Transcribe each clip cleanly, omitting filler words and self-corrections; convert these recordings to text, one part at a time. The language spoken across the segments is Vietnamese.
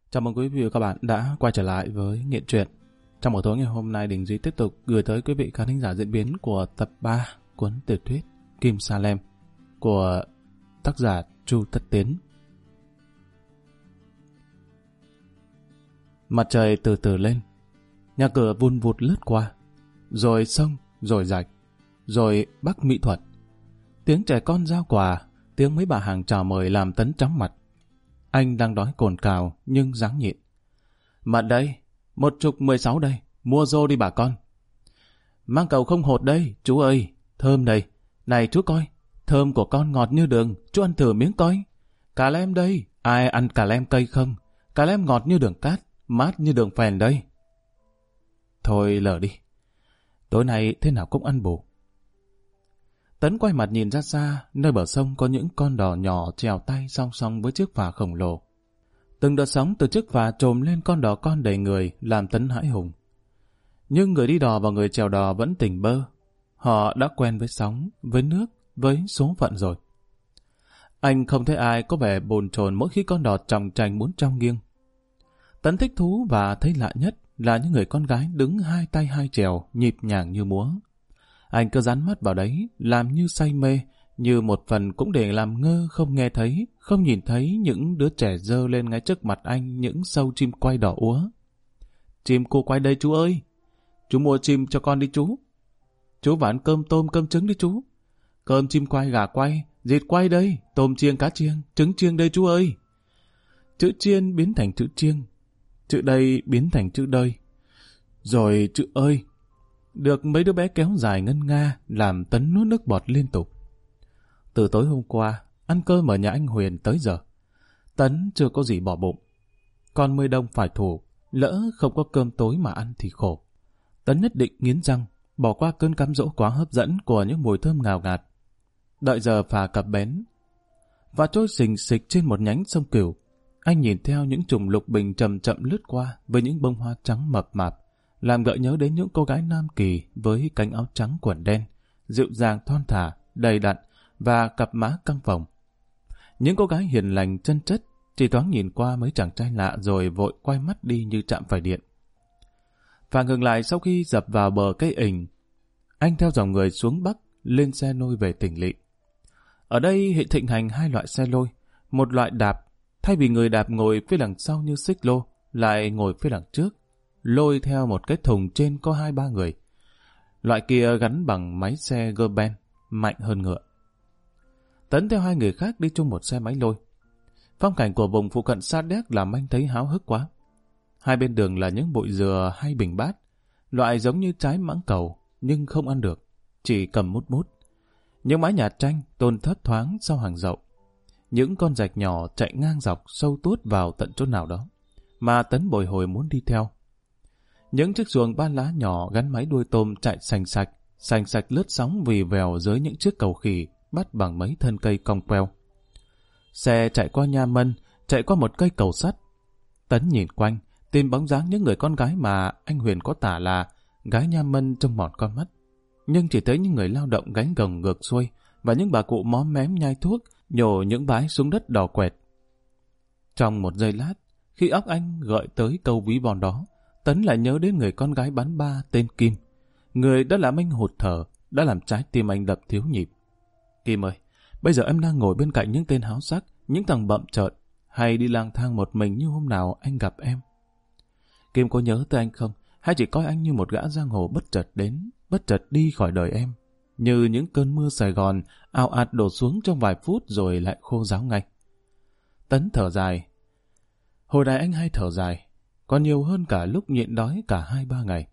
Chào mừng quý vị và các bạn đã quay trở lại với Nghiện Truyện. Trong buổi tối ngày hôm nay, Đình Duy tiếp tục gửi tới quý vị khán thính giả diễn biến của tập 3 cuốn tiểu thuyết Kim Sa Lem của tác giả Chu Tất Tiến. Mặt trời từ từ lên, nhà cửa vun vụt lướt qua, rồi sông, rồi rạch, rồi Bắc Mỹ Thuật. Tiếng trẻ con giao quà, tiếng mấy bà hàng chào mời làm Tấn chóng mặt. Anh đang đói cồn cào nhưng ráng nhịn. Mận đây, 1,16 đây, mua rô đi bà con. Mang cầu không hột đây, chú ơi, thơm đây. Này chú coi, thơm của con ngọt như đường, chú ăn thử miếng coi. Cà lem đây, ai ăn cà lem cây không? Cà lem ngọt như đường cát, mát như đường phèn đây. Thôi lờ đi, tối nay thế nào cũng ăn bù. Tấn quay mặt nhìn ra xa, nơi bờ sông có những con đò nhỏ chèo tay song song với chiếc phà khổng lồ. Từng đợt sóng từ chiếc phà trồm lên con đò con đầy người, làm Tấn hãi hùng. Nhưng người đi đò và người chèo đò vẫn tỉnh bơ. Họ đã quen với sóng, với nước, với số phận rồi. Anh không thấy ai có vẻ bồn chồn mỗi khi con đò tròng trành muốn trong nghiêng. Tấn thích thú và thấy lạ nhất là những người con gái đứng hai tay hai chèo, nhịp nhàng như múa. Anh cứ dán mắt vào đấy, làm như say mê, như một phần cũng để làm ngơ không nghe thấy, không nhìn thấy những đứa trẻ giơ lên ngay trước mặt anh những sâu chim quay đỏ úa. Chim cô quay đây chú ơi! Chú mua chim cho con đi chú! Chú vào ăn cơm tôm cơm trứng đi chú! Cơm chim quay gà quay, dịt quay đây, tôm chiên cá chiên, trứng chiên đây chú ơi! Chữ chiên biến thành chữ chiên, chữ đây biến thành chữ đơi. Rồi chữ ơi! Được mấy đứa bé kéo dài ngân nga, làm Tấn nuốt nước bọt liên tục. Từ tối hôm qua, ăn cơm ở nhà anh Huyền tới giờ, Tấn chưa có gì bỏ bụng. Còn mươi đông phải thủ, lỡ không có cơm tối mà ăn thì khổ. Tấn nhất định nghiến răng, bỏ qua cơn cám dỗ quá hấp dẫn của những mùi thơm ngào ngạt. Đợi giờ phà cập bến và trôi xình xịch trên một nhánh sông Cửu, anh nhìn theo những chùm lục bình chậm chậm lướt qua với những bông hoa trắng mập mạp, làm gợi nhớ đến những cô gái Nam Kỳ với cánh áo trắng quần đen, dịu dàng thon thả, đầy đặn và cặp má căng phồng. Những cô gái hiền lành chân chất chỉ thoáng nhìn qua mấy chàng trai lạ rồi vội quay mắt đi như chạm phải điện. Phà ngừng lại sau khi dập vào bờ cây ình. Anh theo dòng người xuống Bắc lên xe lôi về tỉnh lỵ. Ở đây hiện thịnh hành hai loại xe lôi, một loại đạp, thay vì người đạp ngồi phía đằng sau như xích lô, lại ngồi phía đằng trước, lôi theo một cái thùng trên có 2-3 người. Loại kia gắn bằng máy xe gơ ben, mạnh hơn ngựa. Tấn theo hai người khác đi chung một xe máy lôi. Phong cảnh của vùng phụ cận Sa Đéc làm anh thấy háo hức quá. Hai bên đường là những bụi dừa hay bình bát, loại giống như trái mãng cầu nhưng không ăn được, chỉ cầm mút mút. Những mái nhà tranh tôn thấp thoáng sau hàng dậu. Những con rạch nhỏ chạy ngang dọc sâu tuốt vào tận chỗ nào đó, mà Tấn bồi hồi muốn đi theo. Những chiếc xuồng ba lá nhỏ gắn máy đuôi tôm chạy sành sạch lướt sóng vì vèo dưới những chiếc cầu khỉ bắt bằng mấy thân cây cong queo. Xe chạy qua Nha Mân, chạy qua một cây cầu sắt. Tấn nhìn quanh, tìm bóng dáng những người con gái mà anh Huyền có tả là gái Nha Mân trong mọt con mắt. Nhưng chỉ thấy những người lao động gánh gồng ngược xuôi và những bà cụ móm mém nhai thuốc, nhổ những bái xuống đất đỏ quẹt. Trong một giây lát, khi óc anh gợi tới câu ví von đó, Tấn lại nhớ đến người con gái bán ba tên Kim. Người đã làm anh hụt thở, đã làm trái tim anh đập thiếu nhịp. Kim ơi, bây giờ em đang ngồi bên cạnh những tên háo sắc, những thằng bậm trợn, hay đi lang thang một mình như hôm nào anh gặp em? Kim có nhớ tới anh không? Hay chỉ coi anh như một gã giang hồ bất chợt đến, bất chợt đi khỏi đời em? Như những cơn mưa Sài Gòn ào ạt đổ xuống trong vài phút rồi lại khô ráo ngay. Tấn thở dài. Hồi này anh hay thở dài, còn nhiều hơn cả lúc nhịn đói cả 2-3 ngày.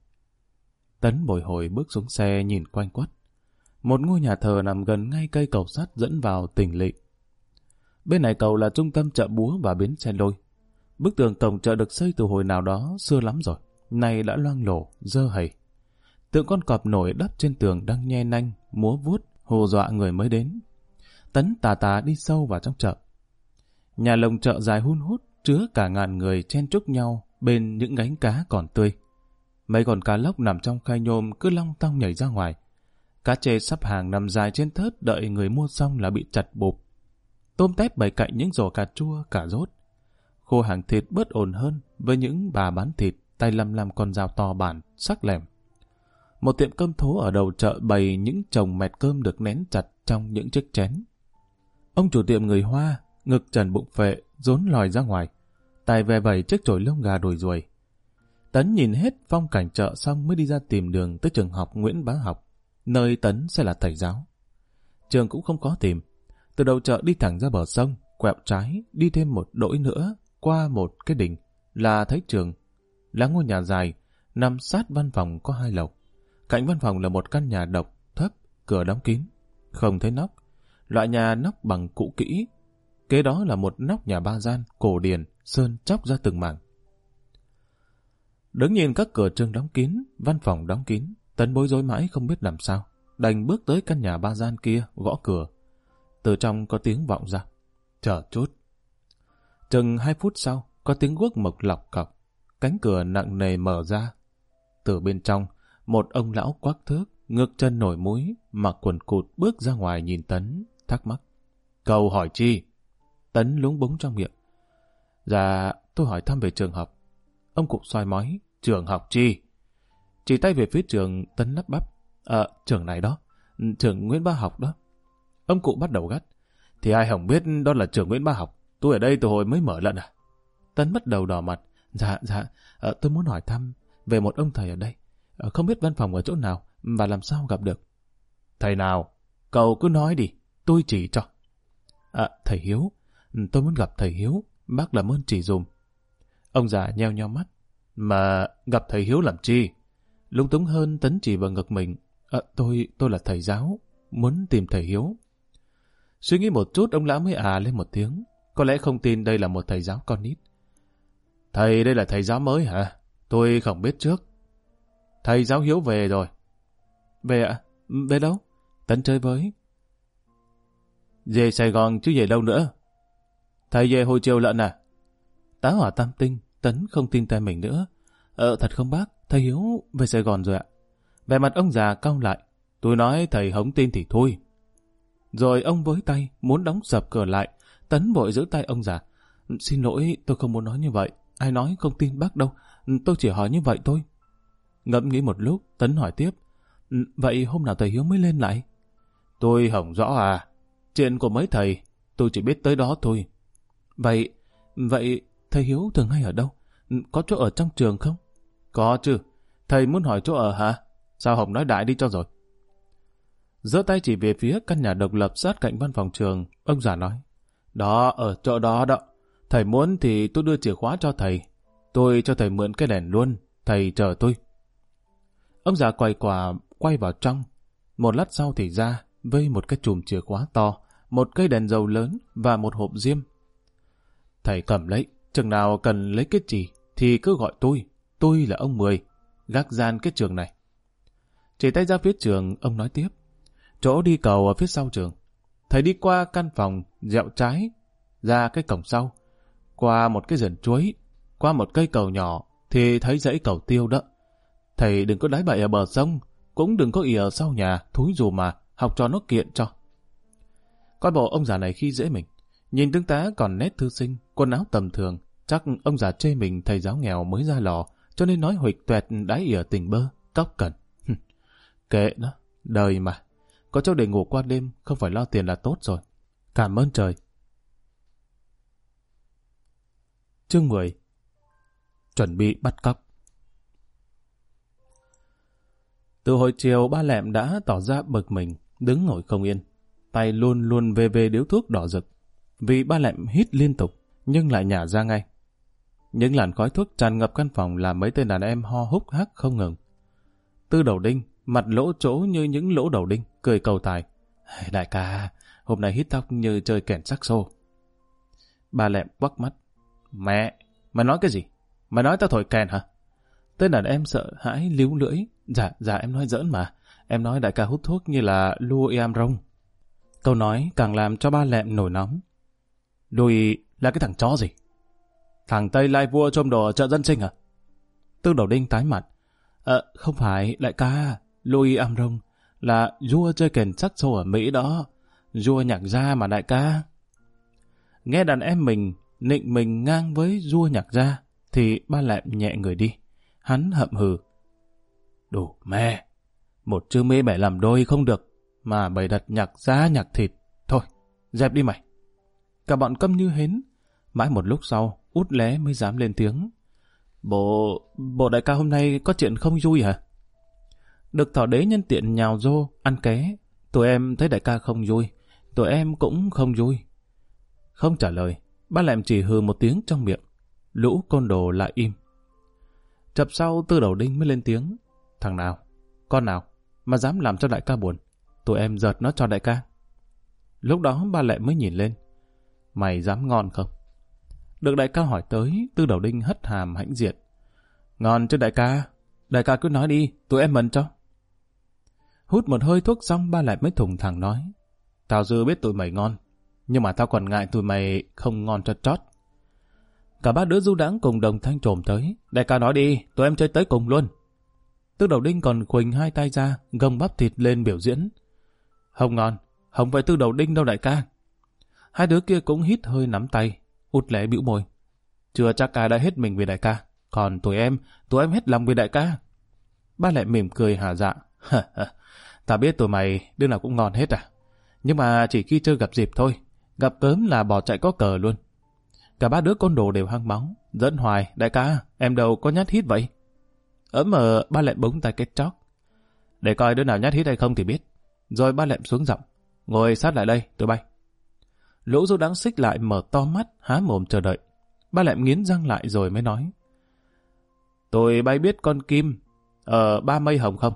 Tấn bồi hồi bước xuống xe nhìn quanh quất. Một ngôi nhà thờ nằm gần ngay cây cầu sắt dẫn vào tỉnh lỵ. Bên này cầu là trung tâm chợ búa và bến xe lôi. Bức tường cổng chợ được xây từ hồi nào đó xưa lắm rồi, nay đã loang lổ, dơ hầy. Tượng con cọp nổi đắp trên tường đang nhe nanh, múa vuốt, hù dọa người mới đến. Tấn tà tà đi sâu vào trong chợ. Nhà lồng chợ dài hun hút, chứa cả ngàn người chen chúc nhau bên những gánh cá còn tươi. Mấy con cá lóc nằm trong khay nhôm cứ long tong nhảy ra ngoài. Cá trê sắp hàng nằm dài trên thớt đợi người mua xong là bị chặt bụp. Tôm tép bày cạnh những giò cà chua, cà rốt. khô hàng thịt bớt ổn hơn với những bà bán thịt tay lăm lăm con dao to bản, sắc lẻm. Một tiệm cơm thố ở đầu chợ bày những chồng mẹt cơm được nén chặt trong những chiếc chén. Ông chủ tiệm người Hoa, ngực trần bụng phệ, rốn lòi ra ngoài, tay ve vẩy chiếc chổi lông gà đùi ruồi. Tấn nhìn hết phong cảnh chợ xong mới đi ra tìm đường tới trường học Nguyễn Bá Học, nơi Tấn sẽ là thầy giáo. Trường cũng không khó tìm. Từ đầu chợ đi thẳng ra bờ sông, quẹo trái, đi thêm một đỗi nữa, qua một cái đình, là thấy trường. Là ngôi nhà dài, nằm sát văn phòng có 2 lầu. Cạnh văn phòng là một căn nhà độc, thấp, cửa đóng kín, không thấy nóc. Loại nhà nóc bằng cũ kỹ. Kế đó là một nóc nhà 3 gian, cổ điển, sơn chóc ra từng mảng. Đứng nhìn các cửa trường đóng kín, văn phòng đóng kín, Tấn bối rối mãi không biết làm sao. Đành bước tới căn nhà 3 gian kia, gõ cửa. Từ trong có tiếng vọng ra. Chờ chút. Chừng 2 phút sau, có tiếng guốc mộc lọc cọc. Cánh cửa nặng nề mở ra. Từ bên trong, một ông lão quắc thước, ngước chân nổi múi, mặc quần cụt bước ra ngoài nhìn Tấn, thắc mắc. Cậu hỏi chi? Tấn lúng búng trong miệng. Dạ, tôi hỏi thăm về trường học. Ông cụ soi mói. Trường học chi? Chỉ tay về phía trường, Tấn lắp bắp. Trường này đó. Trường Nguyễn Bá Học đó. Ông cụ bắt đầu gắt. Thì ai không biết đó là trường Nguyễn Bá Học. Tôi ở đây từ hồi mới mở lận à? Tấn bắt đầu đỏ mặt. Dạ, tôi muốn hỏi thăm về một ông thầy ở đây. Không biết văn phòng ở chỗ nào và làm sao gặp được. Thầy nào? Cậu cứ nói đi, tôi chỉ cho. Thầy Hiếu. Tôi muốn gặp thầy Hiếu. Bác làm ơn chỉ dùm. Ông già nheo nheo mắt. Mà gặp thầy Hiếu làm chi? Lúng túng hơn, Tấn chỉ vào ngực mình. Tôi là thầy giáo, muốn tìm thầy Hiếu. Suy nghĩ một chút, ông lão mới lên một tiếng. Có lẽ không tin đây là một thầy giáo con nít. Thầy đây là thầy giáo mới hả? Tôi không biết trước. Thầy giáo Hiếu về rồi. Về ạ? Về đâu? Tấn chơi với. Về Sài Gòn chứ về đâu nữa? Thầy về hồi chiều lận à? Tá hỏa tam tinh, Tấn không tin tay mình nữa. Thật không bác, thầy Hiếu về Sài Gòn rồi ạ. Vẻ mặt ông già cau lại. Tôi nói thầy không tin thì thôi. Rồi ông với tay, muốn đóng sập cửa lại. Tấn vội giữ tay ông già. Xin lỗi, tôi không muốn nói như vậy. Ai nói không tin bác đâu. Tôi chỉ hỏi như vậy thôi. Ngẫm nghĩ một lúc, Tấn hỏi tiếp. Vậy hôm nào thầy Hiếu mới lên lại? Tôi không rõ à. Chuyện của mấy thầy, tôi chỉ biết tới đó thôi. Vậy thầy Hiếu thường hay ở đâu? Có chỗ ở trong trường không? Có chứ. Thầy muốn hỏi chỗ ở hả? Sao không nói đại đi cho rồi? Giơ tay chỉ về phía căn nhà độc lập sát cạnh văn phòng trường, ông già nói. Đó, ở chỗ đó đó. Thầy muốn thì tôi đưa chìa khóa cho thầy. Tôi cho thầy mượn cái đèn luôn. Thầy chờ tôi. Ông già quay vào trong. Một lát sau thì ra, với một cái chùm chìa khóa to, một cây đèn dầu lớn và một hộp diêm. Thầy cầm lấy, chừng nào cần lấy cái gì thì cứ gọi tôi. Tôi là ông Mười, gác gian cái trường này. Chỉ tay ra phía trường, ông nói tiếp. Chỗ đi cầu ở phía sau trường. Thầy đi qua căn phòng, dẹo trái, ra cái cổng sau, qua một cái vườn chuối, qua một cây cầu nhỏ, thì thấy dãy cầu tiêu đó. Thầy đừng có đái bậy ở bờ sông, cũng đừng có ì ở sau nhà, thúi dù mà, học trò nó kiện cho. Coi bộ ông già này khi dễ mình. Nhìn tướng tá còn nét thư sinh, quần áo tầm thường, chắc ông già chê mình thầy giáo nghèo mới ra lò, cho nên nói huỵch toẹt đái ỉa tình bơ, cóc cần. Kệ nó, đời mà. Có chỗ để ngủ qua đêm, không phải lo tiền là tốt rồi. Cảm ơn trời. Chương 10. Chuẩn bị bắt cóc. Từ hồi chiều, ba Lẹm đã tỏ ra bực mình, đứng ngồi không yên. Tay luôn luôn về điếu thuốc đỏ rực. Vì ba Lẹm hít liên tục, nhưng lại nhả ra ngay. Những làn khói thuốc tràn ngập căn phòng làm mấy tên đàn em ho húc hắc không ngừng. Tư Đầu Đinh, mặt lỗ chỗ như những lỗ đầu đinh, cười cầu tài. Đại ca, hôm nay hít tóc như chơi kèn sắc xô. Ba Lẹm quắc mắt. Mẹ, mày nói cái gì? Mày nói tao thổi kèn hả? Tên đàn em sợ hãi líu lưỡi. Dạ em nói giỡn mà. Em nói đại ca hút thuốc như là Louis Armstrong. Câu nói càng làm cho ba Lẹm nổi nóng. Louis là cái thằng chó gì? Thằng Tây lai vua trôm đồ ở chợ dân sinh à? Tư Đầu Đinh tái mặt. Không phải, đại ca. Louis Armstrong là vua chơi kèn sắc xô ở Mỹ đó. Vua nhạc gia mà đại ca. Nghe đàn em mình nịnh mình ngang với vua nhạc gia, thì Ba Lẹm nhẹ người đi. Hắn hậm hừ. Đủ mẹ, một chữ mê bẻ làm đôi không được, mà bày đặt nhạc gia nhạc thịt. Thôi, dẹp đi mày. Cả bọn câm như hến. Mãi một lúc sau, Út Lé mới dám lên tiếng. Bộ đại ca hôm nay có chuyện không vui hả? Được Thỏ Đế nhân tiện nhào rô, ăn ké. Tụi em thấy đại ca không vui, tụi em cũng không vui. Không trả lời, Ba Lẹm chỉ hừ một tiếng trong miệng. Lũ côn đồ lại im. Chập sau Tư Đầu Đinh mới lên tiếng. Thằng nào, con nào mà dám làm cho đại ca buồn, tụi em giật nó cho đại ca. Lúc đó Ba Lẹm mới nhìn lên. Mày dám ngon không? Được đại ca hỏi tới, Tư Đầu Đinh hất hàm hãnh diện. Ngon chứ đại ca cứ nói đi, tụi em mần cho. Hút một hơi thuốc xong, Ba Lẹm mới thùng thẳng nói. Tao dư biết tụi mày ngon, nhưng mà tao còn ngại tụi mày không ngon cho chót. Cả ba đứa du đãng cùng đồng thanh trồm tới. Đại ca nói đi, tụi em chơi tới cùng luôn. Tư Đầu Đinh còn khuỳnh hai tay ra, gồng bắp thịt lên biểu diễn. Không ngon, không phải Tư Đầu Đinh đâu đại ca. Hai đứa kia cũng hít hơi nắm tay. Út Lé bĩu môi. Chưa chắc ai đã hết mình vì đại ca, còn tụi em hết lòng vì đại ca. Ba Lẹm mỉm cười hả dạ. Ta biết tụi mày đứa nào cũng ngon hết à, nhưng mà chỉ khi chơi gặp dịp thôi, gặp cớm là bỏ chạy có cờ luôn. Cả ba đứa côn đồ đều hăng máu, dẫn hoài. Đại ca, em đâu có nhát hít vậy? Ba Lẹm búng tay kết chót. Để coi đứa nào nhát hít hay không thì biết. Rồi Ba Lẹm xuống giọng. Ngồi sát lại đây, tụi bay. Lũ du đãng xích lại mở to mắt, há mồm chờ đợi. Ba Lẹm nghiến răng lại rồi mới nói. Tụi bay biết con Kim ở Ba Mây Hồng không?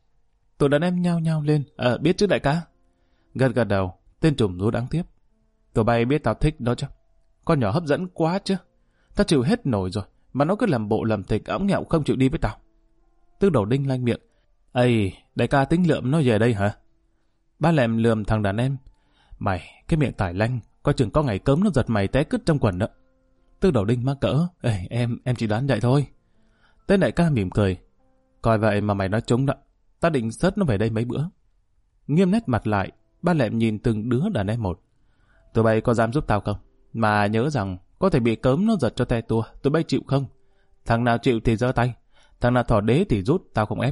Tụi đàn em nhao nhao lên. Biết chứ đại ca. Gật gật đầu, tên trùm du đãng tiếp. Tụi bay biết tao thích nó chứ? Con nhỏ hấp dẫn quá chứ. Tao chịu hết nổi rồi, mà nó cứ làm bộ làm tịch ẵm nghẹo không chịu đi với tao. Tư Đầu Đinh lanh miệng. Ây, đại ca tính lượm nó về đây hả? Ba Lẹm lườm thằng đàn em. Mày, cái miệng tải lanh, coi chừng có ngày cớm nó giật mày té cứt trong quần đó. Tư Đầu Đinh mắc cỡ. Em chỉ đoán vậy thôi. Tên đại ca mỉm cười. Coi vậy mà mày nói trúng đó. Ta định xớt nó về đây mấy bữa. Nghiêm nét mặt lại, Ba Lẹm nhìn từng đứa đàn em một. Tụi bay có dám giúp tao không? Mà nhớ rằng có thể bị cớm nó giật cho te tua. Tụi bay chịu không? Thằng nào chịu thì giơ tay, thằng nào thỏ đế thì rút, tao không ép.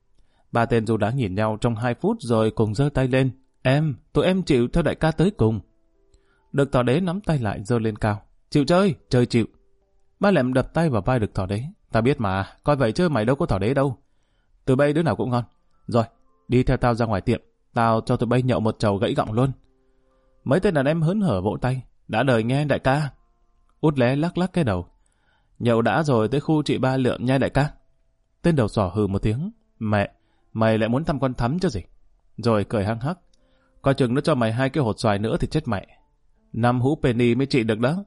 Ba tên du đãng nhìn nhau trong 2 phút rồi cùng giơ tay lên. Tụi em chịu theo đại ca tới cùng. Được Thỏ Đế nắm tay lại giơ lên cao. Chịu chơi chịu. Ba Lẹm đập tay vào vai Được Thỏ Đế. Ta biết mà, coi vậy chứ mày đâu có Thỏ Đế đâu. Tụi bay đứa nào cũng ngon. Rồi, đi theo tao ra ngoài tiệm, tao cho tụi bay nhậu một chầu gãy gọng luôn. Mấy tên đàn em hớn hở vỗ tay. Đã đời nghe đại ca. Út Lé lắc lắc cái đầu. Nhậu đã rồi, tới khu chị Ba lượm nha đại ca. Tên đầu sỏ hừ một tiếng. Mẹ, mày lại muốn thăm con Thắm chứ gì? Rồi cười hăng hắc. Coi chừng nó cho mày 2 cái hột xoài nữa thì chết mẹ. 5 hũ penny mới trị được đó.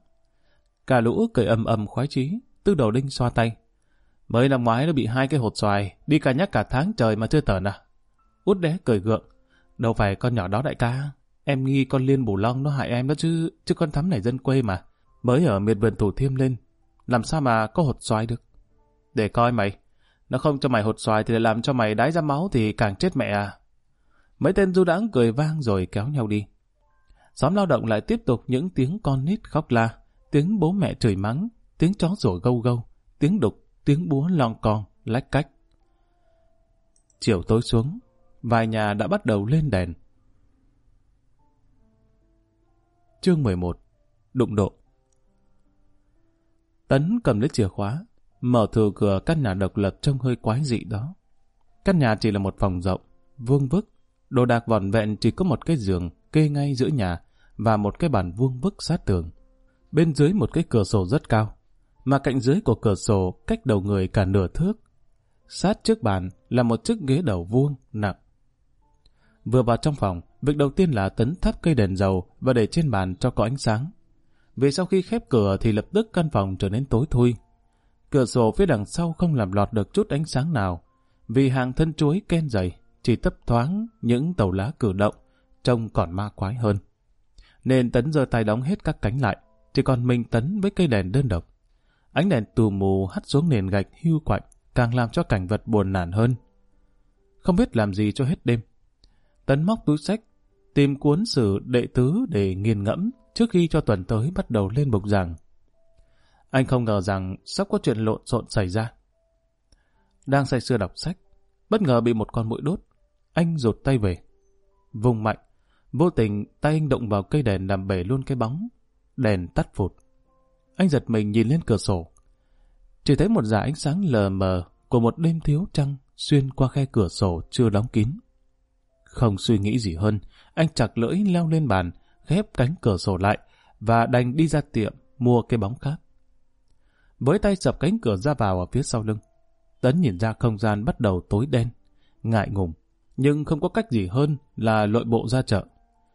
Cả lũ cười ầm ầm khoái chí. Tư Đầu Đinh xoa tay. Mới năm ngoái nó bị 2 cái hột xoài, đi cả nhắc cả tháng trời mà chưa tởn à? Út Lé cười gượng. Đâu phải con nhỏ đó đại ca. Em nghi con Liên Bù Long nó hại em đó chứ con Thắm này dân quê mà. Mới ở miệt vườn Thủ Thiêm lên, làm sao mà có hột xoài được? Để coi mày, nó không cho mày hột xoài thì lại làm cho mày đái ra máu thì càng chết mẹ à. Mấy tên du đãng cười vang rồi kéo nhau đi. Xóm lao động lại tiếp tục những tiếng con nít khóc la, tiếng bố mẹ chửi mắng, tiếng chó sủa gâu gâu, tiếng đục, tiếng búa lon con, lách cách. Chiều tối xuống, vài nhà đã bắt đầu lên đèn. Chương 11. Đụng độ. Tấn cầm lấy chìa khóa, mở thử cửa căn nhà độc lập trông hơi quái dị đó. Căn nhà chỉ là một phòng rộng, vuông vức, đồ đạc vỏn vẹn chỉ có một cái giường kê ngay giữa nhà và một cái bàn vuông vức sát tường. Bên dưới một cái cửa sổ rất cao, mà cạnh dưới của cửa sổ cách đầu người cả nửa thước. Sát trước bàn là một chiếc ghế đầu vuông nặng. Vừa vào trong phòng, việc đầu tiên là Tấn thắp cây đèn dầu và để trên bàn cho có ánh sáng. Vì sau khi khép cửa thì lập tức căn phòng trở nên tối thui. Cửa sổ phía đằng sau không làm lọt được chút ánh sáng nào, vì hàng thân chuối ken dày, chỉ thấp thoáng những tàu lá cử động, trông còn ma quái hơn. Nên Tấn giơ tay đóng hết các cánh lại, chỉ còn mình Tấn với cây đèn đơn độc. Ánh đèn tù mù hắt xuống nền gạch hiu quạnh, càng làm cho cảnh vật buồn nản hơn. Không biết làm gì cho hết đêm, Tấn móc túi xách, tìm cuốn sử đệ tứ để nghiền ngẫm trước khi cho tuần tới bắt đầu lên bục giảng. Anh không ngờ rằng sắp có chuyện lộn xộn xảy ra. Đang say sưa đọc sách, bất ngờ bị một con muỗi đốt. Anh rụt tay về. Vùng mạnh, vô tình tay anh động vào cây đèn làm bể luôn cái bóng. Đèn tắt phụt. Anh giật mình nhìn lên cửa sổ. Chỉ thấy một dải ánh sáng lờ mờ của một đêm thiếu trăng xuyên qua khe cửa sổ chưa đóng kín. Không suy nghĩ gì hơn, anh chặt lưỡi leo lên bàn, khép cánh cửa sổ lại và đành đi ra tiệm mua cái bóng khác. Với tay sập cánh cửa ra vào ở phía sau lưng, Tấn nhìn ra không gian bắt đầu tối đen, ngại ngùng, nhưng không có cách gì hơn là lội bộ ra chợ.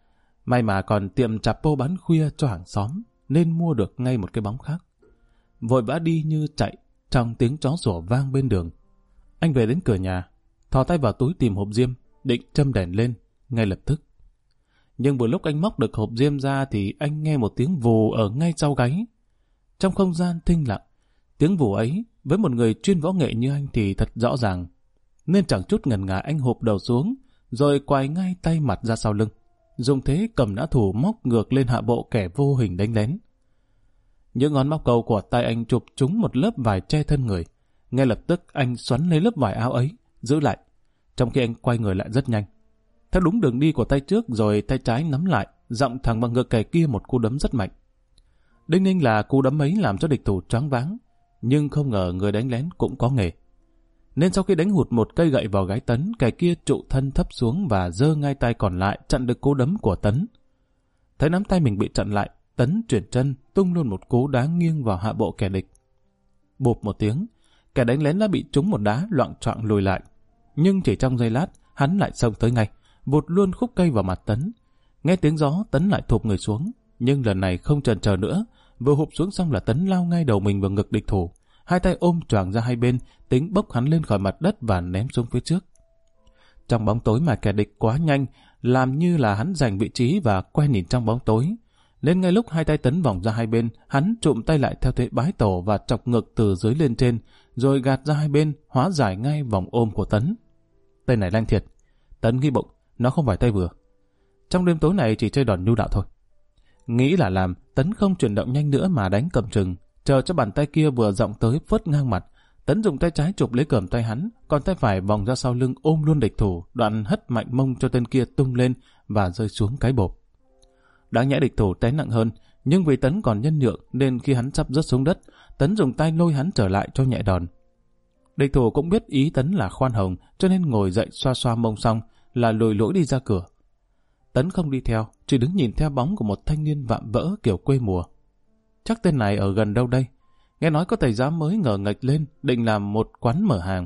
May mà còn tiệm chạp pô bán khuya cho hàng xóm, nên mua được ngay một cái bóng khác. Vội vã đi như chạy, trong tiếng chó sủa vang bên đường. Anh về đến cửa nhà, thò tay vào túi tìm hộp diêm, định châm đèn lên, ngay lập tức. Nhưng vừa lúc anh móc được hộp diêm ra thì anh nghe một tiếng vù ở ngay sau gáy. Trong không gian thinh lặng, tiếng vù ấy với một người chuyên võ nghệ như anh thì thật rõ ràng. Nên chẳng chút ngần ngại anh hụp đầu xuống, rồi quay ngay tay mặt ra sau lưng, dùng thế cầm nã thủ móc ngược lên hạ bộ kẻ vô hình đánh lén. Những ngón móc câu của tay anh chụp trúng một lớp vải che thân người. Ngay lập tức anh xoắn lấy lớp vải áo ấy, giữ lại, trong khi anh quay người lại rất nhanh. Theo đúng đường đi của tay trước rồi tay trái nắm lại, dọng thẳng vào ngực kẻ kia một cú đấm rất mạnh. Đinh ninh là cú đấm ấy làm cho địch thủ choáng váng, nhưng không ngờ người đánh lén cũng có nghề. Nên sau khi đánh hụt một cây gậy vào gáy Tấn, kẻ kia trụ thân thấp xuống và giơ ngay tay còn lại chặn được cú đấm của Tấn. Thấy nắm tay mình bị chặn lại, Tấn chuyển chân tung luôn một cú đá nghiêng vào hạ bộ kẻ địch. Bụp một tiếng, kẻ đánh lén đã bị trúng một đá loạng choạng lùi lại. Nhưng chỉ trong giây lát, hắn lại xông tới ngay, vụt luôn khúc cây vào mặt Tấn. Nghe tiếng gió, Tấn lại thụp người xuống, nhưng lần này không chần chờ nữa, vừa hụp xuống xong là Tấn lao ngay đầu mình vào ngực địch thủ, hai tay ôm choàng ra hai bên, tính bốc hắn lên khỏi mặt đất và ném xuống phía trước. Trong bóng tối mà kẻ địch quá nhanh, làm như là hắn giành vị trí và quay nhìn trong bóng tối. Nên ngay lúc hai tay Tấn vòng ra hai bên, hắn trụm tay lại theo thế bái tổ và chọc ngực từ dưới lên trên, rồi gạt ra hai bên, hóa giải ngay vòng ôm của Tấn. Tay này lanh thiệt. Tấn nghĩ bụng, nó không phải tay vừa. Trong đêm tối này chỉ chơi đòn nhu đạo thôi. Nghĩ là làm, Tấn không chuyển động nhanh nữa mà đánh cầm chừng, chờ cho bàn tay kia vừa rộng tới phớt ngang mặt. Tấn dùng tay trái chụp lấy cườm tay hắn, còn tay phải vòng ra sau lưng ôm luôn địch thủ, đoạn hất mạnh mông cho tên kia tung lên và rơi xuống cái bộp. Đáng nhẽ địch thủ té nặng hơn, nhưng vì Tấn còn nhân nhượng nên khi hắn sắp rớt xuống đất, Tấn dùng tay lôi hắn trở lại cho nhẹ đòn. Địch thủ cũng biết ý Tấn là khoan hồng, cho nên ngồi dậy xoa xoa mông xong là lùi lũi đi ra cửa. Tấn không đi theo, chỉ đứng nhìn theo bóng của một thanh niên vạm vỡ kiểu quê mùa. Chắc tên này ở gần đâu đây. Nghe nói có thầy giáo mới ngờ nghệch lên, định làm một quán mở hàng.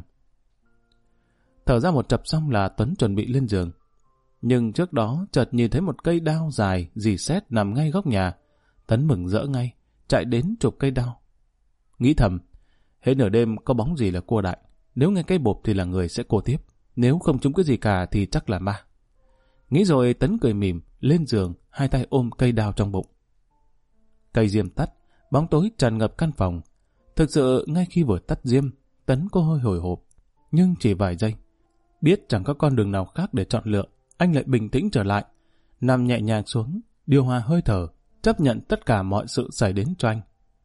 Thở ra một chập xong là Tuấn chuẩn bị lên giường. Nhưng trước đó chợt nhìn thấy một cây đao dài, rỉ sét nằm ngay góc nhà. Tấn mừng rỡ ngay, chạy đến chụp cây đao. Nghĩ thầm, hễ nửa đêm có bóng gì là cua đại. Nếu nghe cái bộp thì là người sẽ cua tiếp. Nếu không trúng cái gì cả thì chắc là ma. Nghĩ rồi Tấn cười mỉm, lên giường, hai tay ôm cây đao trong bụng. Cây diêm tắt, bóng tối tràn ngập căn phòng. Thực sự ngay khi vừa tắt diêm, Tấn có hơi hồi hộp. Nhưng chỉ vài giây. Biết chẳng có con đường nào khác để chọn lựa, anh lại bình tĩnh trở lại. Nằm nhẹ nhàng xuống, điều hòa hơi thở, chấp nhận tất cả mọi sự xảy đến cho anh.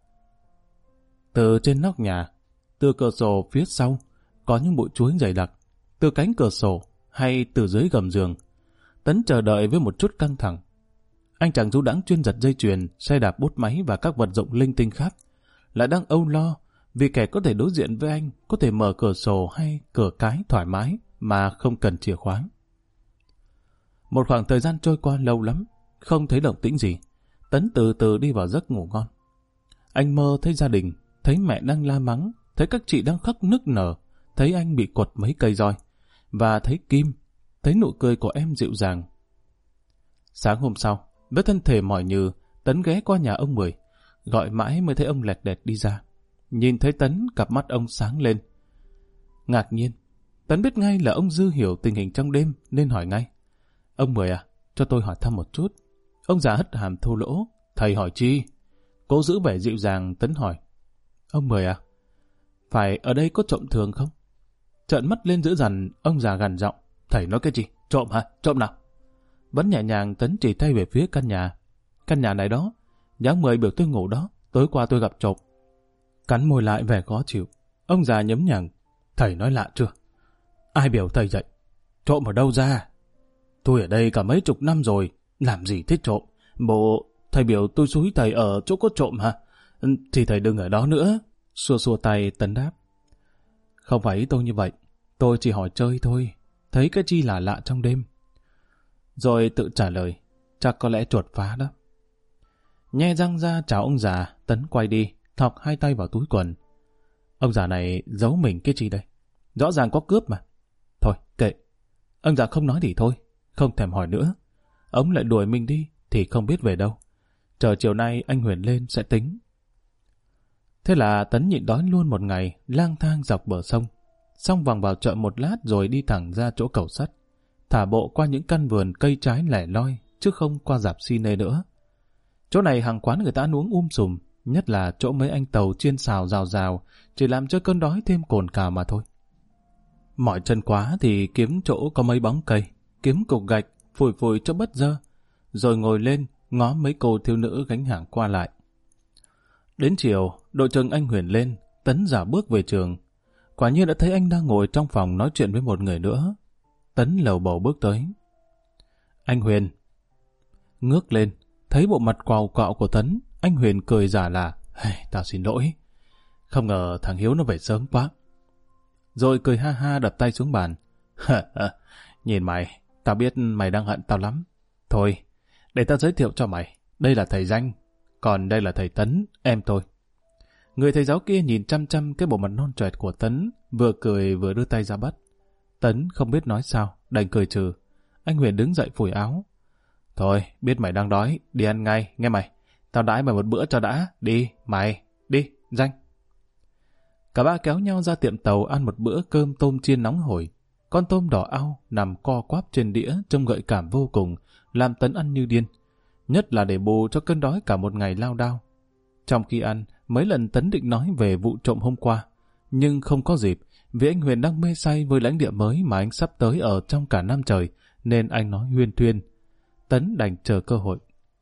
Từ trên nóc nhà, từ cửa sổ phía sau, có những bụi chuối dày đặc. Từ cánh cửa sổ hay từ dưới gầm giường, Tấn chờ đợi với một chút căng thẳng. Anh chàng du đãng chuyên giật dây chuyền, xe đạp bút máy và các vật dụng linh tinh khác, lại đang âu lo vì kẻ có thể đối diện với anh có thể mở cửa sổ hay cửa cái thoải mái mà không cần chìa khóa. Một khoảng thời gian trôi qua lâu lắm, không thấy động tĩnh gì. Tấn từ từ đi vào giấc ngủ ngon. Anh mơ thấy gia đình, thấy mẹ đang la mắng, thấy các chị đang khóc nức nở, thấy anh bị quật mấy cây roi, và thấy Kim, thấy nụ cười của em dịu dàng. Sáng hôm sau, với thân thể mỏi nhừ, Tấn ghé qua nhà ông Mười, gọi mãi mới thấy ông lẹt đẹt đi ra. Nhìn thấy Tấn, cặp mắt ông sáng lên. Ngạc nhiên, Tấn biết ngay là ông Dư hiểu tình hình trong đêm nên hỏi ngay. Ông Mười à, cho tôi hỏi thăm một chút. Ông già hất hàm thô lỗ. Thầy hỏi chi? Cố giữ vẻ dịu dàng, Tấn hỏi. Ông Mười à, phải ở đây có trộm thường không? Trợn mắt lên dữ dằn, ông già gằn giọng. Thầy nói cái gì? Trộm hả? Trộm nào? Vẫn nhẹ nhàng, Tấn chỉ tay về phía căn nhà. Căn nhà này đó, nhà ông Mười biểu tôi ngủ đó, tối qua tôi gặp trộm. Cắn môi lại vẻ khó chịu. Ông già nhấm nhằng. Thầy nói lạ chưa? Ai biểu thầy dậy? Trộm ở đâu ra? Tôi ở đây cả mấy chục năm rồi. Làm gì thích trộm? Bộ thầy biểu tôi xúi thầy ở chỗ có trộm hả? Thì thầy đừng ở đó nữa. Xua xua tay Tấn đáp. Không phải ý tôi như vậy. Tôi chỉ hỏi chơi thôi. Thấy cái chi là lạ trong đêm. Rồi tự trả lời. Chắc có lẽ chuột phá đó. Nhe răng ra chào ông già. Tấn quay đi, thọc hai tay vào túi quần. Ông già này giấu mình cái chi đây? Rõ ràng có cướp mà. Thôi kệ. Ông già không nói thì thôi, không thèm hỏi nữa. Ông lại đuổi mình đi thì không biết về đâu. Chờ chiều nay anh Huyền lên sẽ tính. Thế là Tấn nhịn đói luôn một ngày, lang thang dọc bờ sông. Xong vòng vào chợ một lát rồi đi thẳng ra chỗ cầu sắt. Thả bộ qua những căn vườn cây trái lẻ loi, chứ không qua rạp cine nữa. Chỗ này hàng quán người ta ăn uống sùm, nhất là chỗ mấy anh tàu chiên xào rào rào, chỉ làm cho cơn đói thêm cồn cào mà thôi. Mỏi chân quá thì kiếm chỗ có mấy bóng cây, kiếm cục gạch, phủi phủi cho bớt dơ, rồi ngồi lên ngó mấy cô thiếu nữ gánh hàng qua lại. Đến chiều, đội trưởng anh Huyền lên, Tấn giả bước về trường. Quả nhiên đã thấy anh đang ngồi trong phòng nói chuyện với một người nữa. Tấn lầu bầu bước tới. Anh Huyền. Ngước lên, thấy bộ mặt quàu quạo của Tấn, anh Huyền cười giả là, tao xin lỗi. Không ngờ thằng Hiếu nó về sớm quá. Rồi cười ha ha đập tay xuống bàn. Nhìn mày, tao biết mày đang hận tao lắm. Thôi, để tao giới thiệu cho mày. Đây là thầy Danh, còn đây là thầy Tấn, em tôi. Người thầy giáo kia nhìn chăm chăm cái bộ mặt non choẹt của Tấn, vừa cười vừa đưa tay ra bắt. Tấn không biết nói sao, đành cười trừ. Anh Huyền đứng dậy phủi áo. Thôi, biết mày đang đói, đi ăn ngay, nghe mày. Tao đãi mày một bữa cho đã, đi, mày, đi, Danh. Cả ba kéo nhau ra tiệm tàu ăn một bữa cơm tôm chiên nóng hổi. Con tôm đỏ au nằm co quắp trên đĩa trông gợi cảm vô cùng, làm Tấn ăn như điên. Nhất là để bù cho cơn đói cả một ngày lao đao. Trong khi ăn, mấy lần Tấn định nói về vụ trộm hôm qua, nhưng không có dịp, vì anh Huyền đang mê say với lãnh địa mới mà anh sắp tới ở trong cả năm trời, nên anh nói huyên thuyên. Tấn đành chờ cơ hội.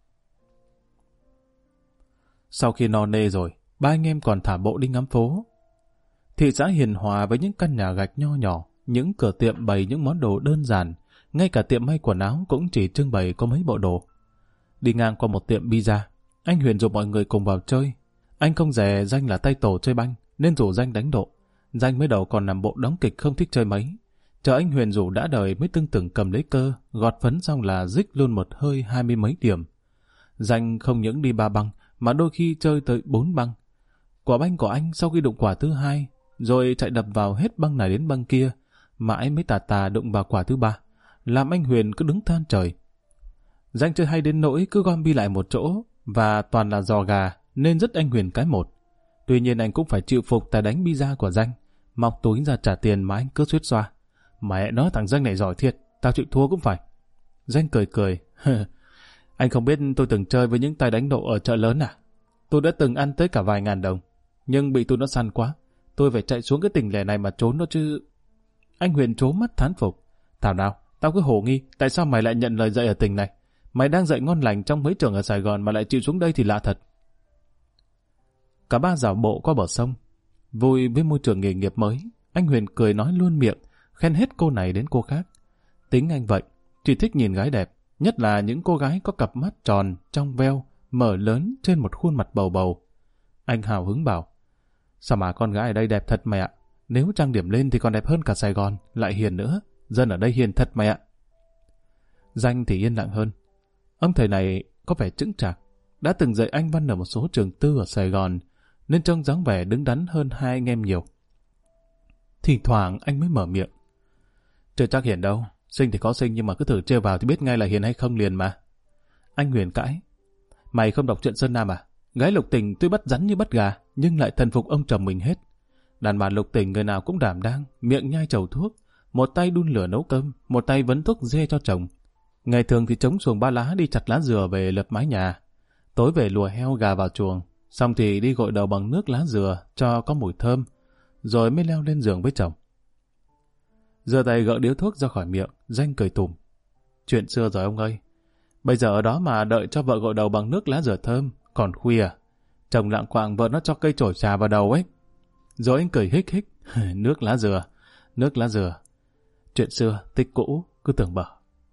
Sau khi no nê rồi, ba anh em còn thả bộ đi ngắm phố. Thị xã hiền hòa với những căn nhà gạch nho nhỏ, những cửa tiệm bày những món đồ đơn giản, ngay cả tiệm may quần áo cũng chỉ trưng bày có mấy bộ đồ. Đi ngang qua một tiệm pizza, anh Huyền rủ mọi người cùng vào chơi. Anh không dè Danh là tay tổ chơi banh, nên rủ Danh đánh độ. Danh mới đầu còn làm bộ đóng kịch không thích chơi mấy. Chờ anh Huyền rủ đã đời mới tưng tửng cầm lấy cơ, gọt phấn xong là dích luôn một hơi 20 mấy điểm. Danh không những đi 3 băng, mà đôi khi chơi tới 4 băng. Quả banh của anh sau khi đụng quả thứ 2, rồi chạy đập vào hết băng này đến băng kia, mãi mới tà đụng vào quả thứ 3, làm anh Huyền cứ đứng than trời. Danh chơi hay đến nỗi cứ gom bi lại một chỗ, và toàn là giò gà, nên rất anh Huyền cái một. Tuy nhiên anh cũng phải chịu phục tài đánh pizza của Danh, móc túi ra trả tiền mà anh cứ suýt xoa. Mẹ nó thằng Danh này giỏi thiệt, tao chịu thua cũng phải. Danh cười cười. Anh không biết tôi từng chơi với những tay đánh độ ở chợ lớn à? Tôi đã từng ăn tới cả vài ngàn đồng, nhưng bị tụi nó săn quá. Tôi phải chạy xuống cái tỉnh lẻ này mà trốn nó chứ. Anh Huyền trố mắt thán phục. Thảo nào, tao cứ hồ nghi, tại sao mày lại nhận lời dạy ở tỉnh này? Mày đang dạy ngon lành trong mấy trường ở Sài Gòn mà lại chịu xuống đây thì lạ thật. Cả ba dạo bộ qua bờ sông. Vui với môi trường nghề nghiệp mới, anh Huyền cười nói luôn miệng, khen hết cô này đến cô khác. Tính anh vậy, chỉ thích nhìn gái đẹp, nhất là những cô gái có cặp mắt tròn, trong veo, mở lớn trên một khuôn mặt bầu bầu. Anh hào hứng bảo, sao mà con gái ở đây đẹp thật mày ạ. Nếu trang điểm lên thì còn đẹp hơn cả Sài Gòn, lại hiền nữa. Dân ở đây hiền thật mày ạ. Danh thì yên lặng hơn. Ông thầy này có vẻ chững chạc, đã từng dạy anh văn ở một số trường tư ở Sài Gòn, nên trông dáng vẻ đứng đắn hơn hai anh em nhiều. Thỉnh thoảng anh mới mở miệng. Chưa chắc hiền đâu, xinh thì có xinh nhưng mà cứ thử trêu vào thì biết ngay là hiền hay không liền mà. Anh Huyền cãi. Mày không đọc truyện Sơn Nam à? Gái lục tình tuy bắt rắn như bắt gà, nhưng lại thần phục ông chồng mình hết. Đàn bà lục tình người nào cũng đảm đang, miệng nhai chầu thuốc, một tay đun lửa nấu cơm, một tay vấn thuốc dê cho chồng. Ngày thường thì chống xuồng ba lá đi chặt lá dừa về lợp mái nhà, tối về lùa heo gà vào chuồng, xong thì đi gội đầu bằng nước lá dừa cho có mùi thơm, rồi mới leo lên giường với chồng. Giơ tay gỡ điếu thuốc ra khỏi miệng, Danh cười tủm. Chuyện xưa rồi ông ơi, bây giờ ở đó mà đợi cho vợ gội đầu bằng nước lá dừa thơm, còn khuya. Chồng lạng quạng vợ nó cho cây chổi trà vào đầu ấy. Rồi anh cười hích hích. Nước lá dừa, nước lá dừa. Chuyện xưa, tích cũ, cứ tưởng bở.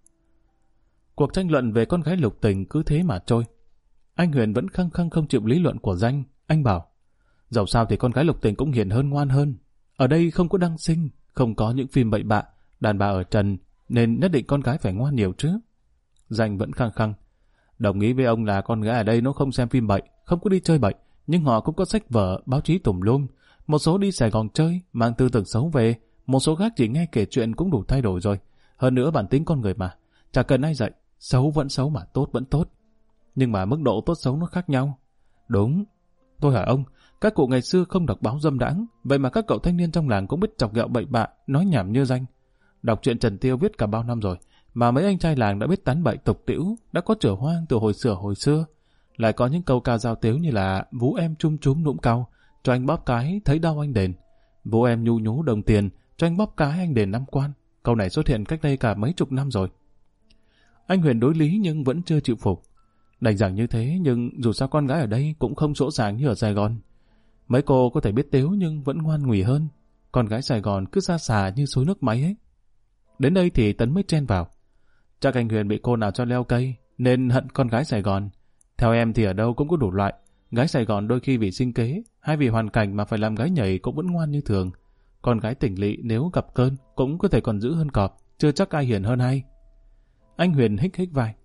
Cuộc tranh luận về con gái Lục Tình cứ thế mà trôi. Anh Huyền vẫn khăng khăng không chịu lý luận của Danh. Anh bảo, dẫu sao thì con gái Lục Tình cũng hiền hơn, ngoan hơn. Ở đây không có đăng sinh, không có những phim bậy bạ, đàn bà ở trần, nên nhất định con gái phải ngoan nhiều chứ. Danh vẫn khăng khăng. Đồng ý với ông là con gái ở đây nó không xem phim bậy, không có đi chơi bậy, nhưng họ cũng có sách vở, báo chí tùm lum. Một số đi Sài Gòn chơi, mang tư tưởng xấu về, một số khác chỉ nghe kể chuyện cũng đủ thay đổi rồi. Hơn nữa bản tính con người mà, chả cần ai dạy, xấu vẫn xấu mà tốt vẫn tốt. Nhưng mà mức độ tốt xấu nó khác nhau. Đúng. Tôi hỏi ông, các cụ ngày xưa không đọc báo dâm đãng, vậy mà các cậu thanh niên trong làng cũng biết chọc ghẹo bậy bạ, nói nhảm như Danh. Đọc truyện Trần Tiêu viết cả bao năm rồi, mà mấy anh trai làng đã biết tán bậy tục tĩu, đã có chửa hoang từ hồi xưa. Lại có những câu ca dao tếu như là vú em chum chúm nụm cau, cho anh bóp cái thấy đau anh đền. Vú em nhu nhú đồng tiền, cho anh bóp cái anh đền 5 quan. Câu này xuất hiện cách đây cả mấy chục năm rồi. Anh Huyền đối lý nhưng vẫn chưa chịu phục. Đành rằng như thế, nhưng dù sao con gái ở đây cũng không sỗ sàng như ở Sài Gòn. Mấy cô có thể biết tếu nhưng vẫn ngoan ngùi hơn. Con gái Sài Gòn cứ xa xà như xối nước máy ấy. Đến đây thì Tấn mới chen vào. Chắc anh Huyền bị cô nào cho leo cây, nên hận con gái Sài Gòn. Theo em thì ở đâu cũng có đủ loại. Gái Sài Gòn đôi khi vì sinh kế, hay vì hoàn cảnh mà phải làm gái nhảy cũng vẫn ngoan như thường. Con gái tỉnh lỵ nếu gặp cơn cũng có thể còn dữ hơn cọp, chưa chắc ai hiền hơn hay. Anh Huyền hích hích vai.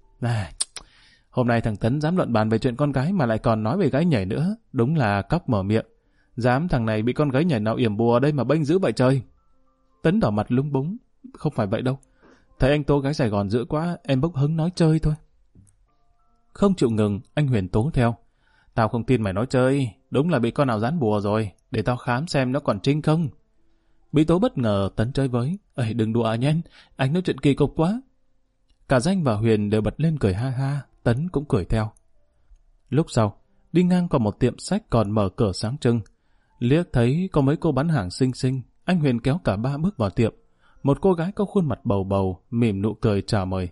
Hôm nay thằng Tấn dám luận bàn về chuyện con gái mà lại còn nói về gái nhảy nữa, đúng là cóc mở miệng. Dám thằng này bị con gái nhảy nào yểm bùa ở đây mà bênh dữ vậy trời. Tấn đỏ mặt lúng búng. Không phải vậy đâu. Thấy anh tố gái Sài Gòn dữ quá, em bốc hứng nói chơi thôi. Không chịu ngừng, anh Huyền tố theo. Tao không tin mày nói chơi, đúng là bị con nào dán bùa rồi, để tao khám xem nó còn trinh không. Bị tố bất ngờ, Tấn chơi với. Ê, đừng đùa nhanh, anh nói chuyện kỳ cục quá. Cả Danh và Huyền đều bật lên cười ha ha, Tấn cũng cười theo. Lúc sau, đi ngang qua một tiệm sách còn mở cửa sáng trưng. Liếc thấy có mấy cô bán hàng xinh xinh, anh Huyền kéo cả ba bước vào tiệm. Một cô gái có khuôn mặt bầu bầu, mỉm nụ cười chào mời.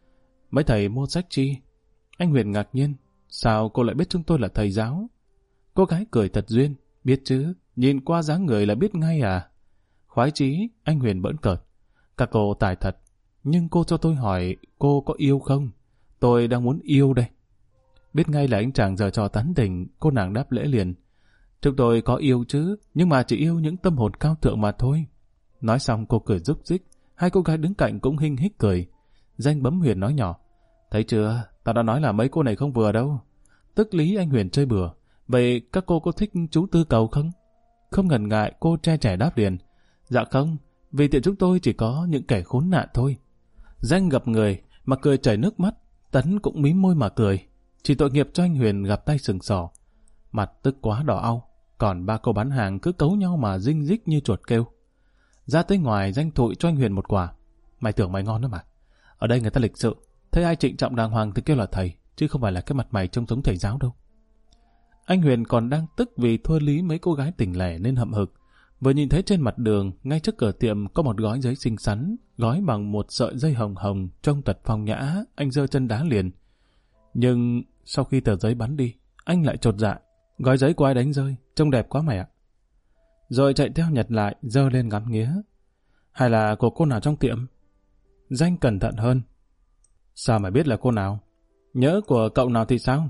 Mấy thầy mua sách chi? Anh Huyền ngạc nhiên. Sao cô lại biết chúng tôi là thầy giáo? Cô gái cười thật duyên. Biết chứ, nhìn qua dáng người là biết ngay à. Khoái chí, anh Huyền bỡn cợt. Các cô tài thật. Nhưng cô cho tôi hỏi, cô có yêu không? Tôi đang muốn yêu đây. Biết ngay là anh chàng giờ trò tán tỉnh, cô nàng đáp lễ liền. Chúng tôi có yêu chứ, nhưng mà chỉ yêu những tâm hồn cao thượng mà thôi. Nói xong cô cười rúc rích, hai cô gái đứng cạnh cũng hinh hích cười. Danh bấm Huyền nói nhỏ. Thấy chưa, tao đã nói là mấy cô này không vừa đâu. Tức lý anh Huyền chơi bừa. Vậy các cô có thích chú Tư Cầu không? Không ngần ngại cô tre trẻ đáp liền. Dạ không, vì tiệm chúng tôi chỉ có những kẻ khốn nạn thôi. Danh gặp người mà cười chảy nước mắt, Tấn cũng mím môi mà cười. Chỉ tội nghiệp cho anh Huyền gặp tay sừng sỏ. Mặt tức quá đỏ au, còn ba cô bán hàng cứ cấu nhau mà rinh rích như chuột kêu. Ra tới ngoài, Danh thụi cho anh Huyền một quả. Mày tưởng mày ngon đó mà. Ở đây người ta lịch sự, thấy ai trịnh trọng đàng hoàng thì kêu là thầy, chứ không phải là cái mặt mày trông giống thầy giáo đâu. Anh Huyền còn đang tức vì thua lý mấy cô gái tỉnh lẻ nên hậm hực. Vừa nhìn thấy trên mặt đường, ngay trước cửa tiệm có một gói giấy xinh xắn, gói bằng một sợi dây hồng hồng, trông thật phong nhã, anh giơ chân đá liền. Nhưng sau khi tờ giấy bắn đi, anh lại chột dạ. Gói giấy của ai đánh rơi, trông đẹp quá mày ạ. Rồi chạy theo nhặt lại, giơ lên ngắm nghía. Hay là của cô nào trong tiệm? Danh cẩn thận hơn. Sao mày biết là cô nào? Nhớ của cậu nào thì sao?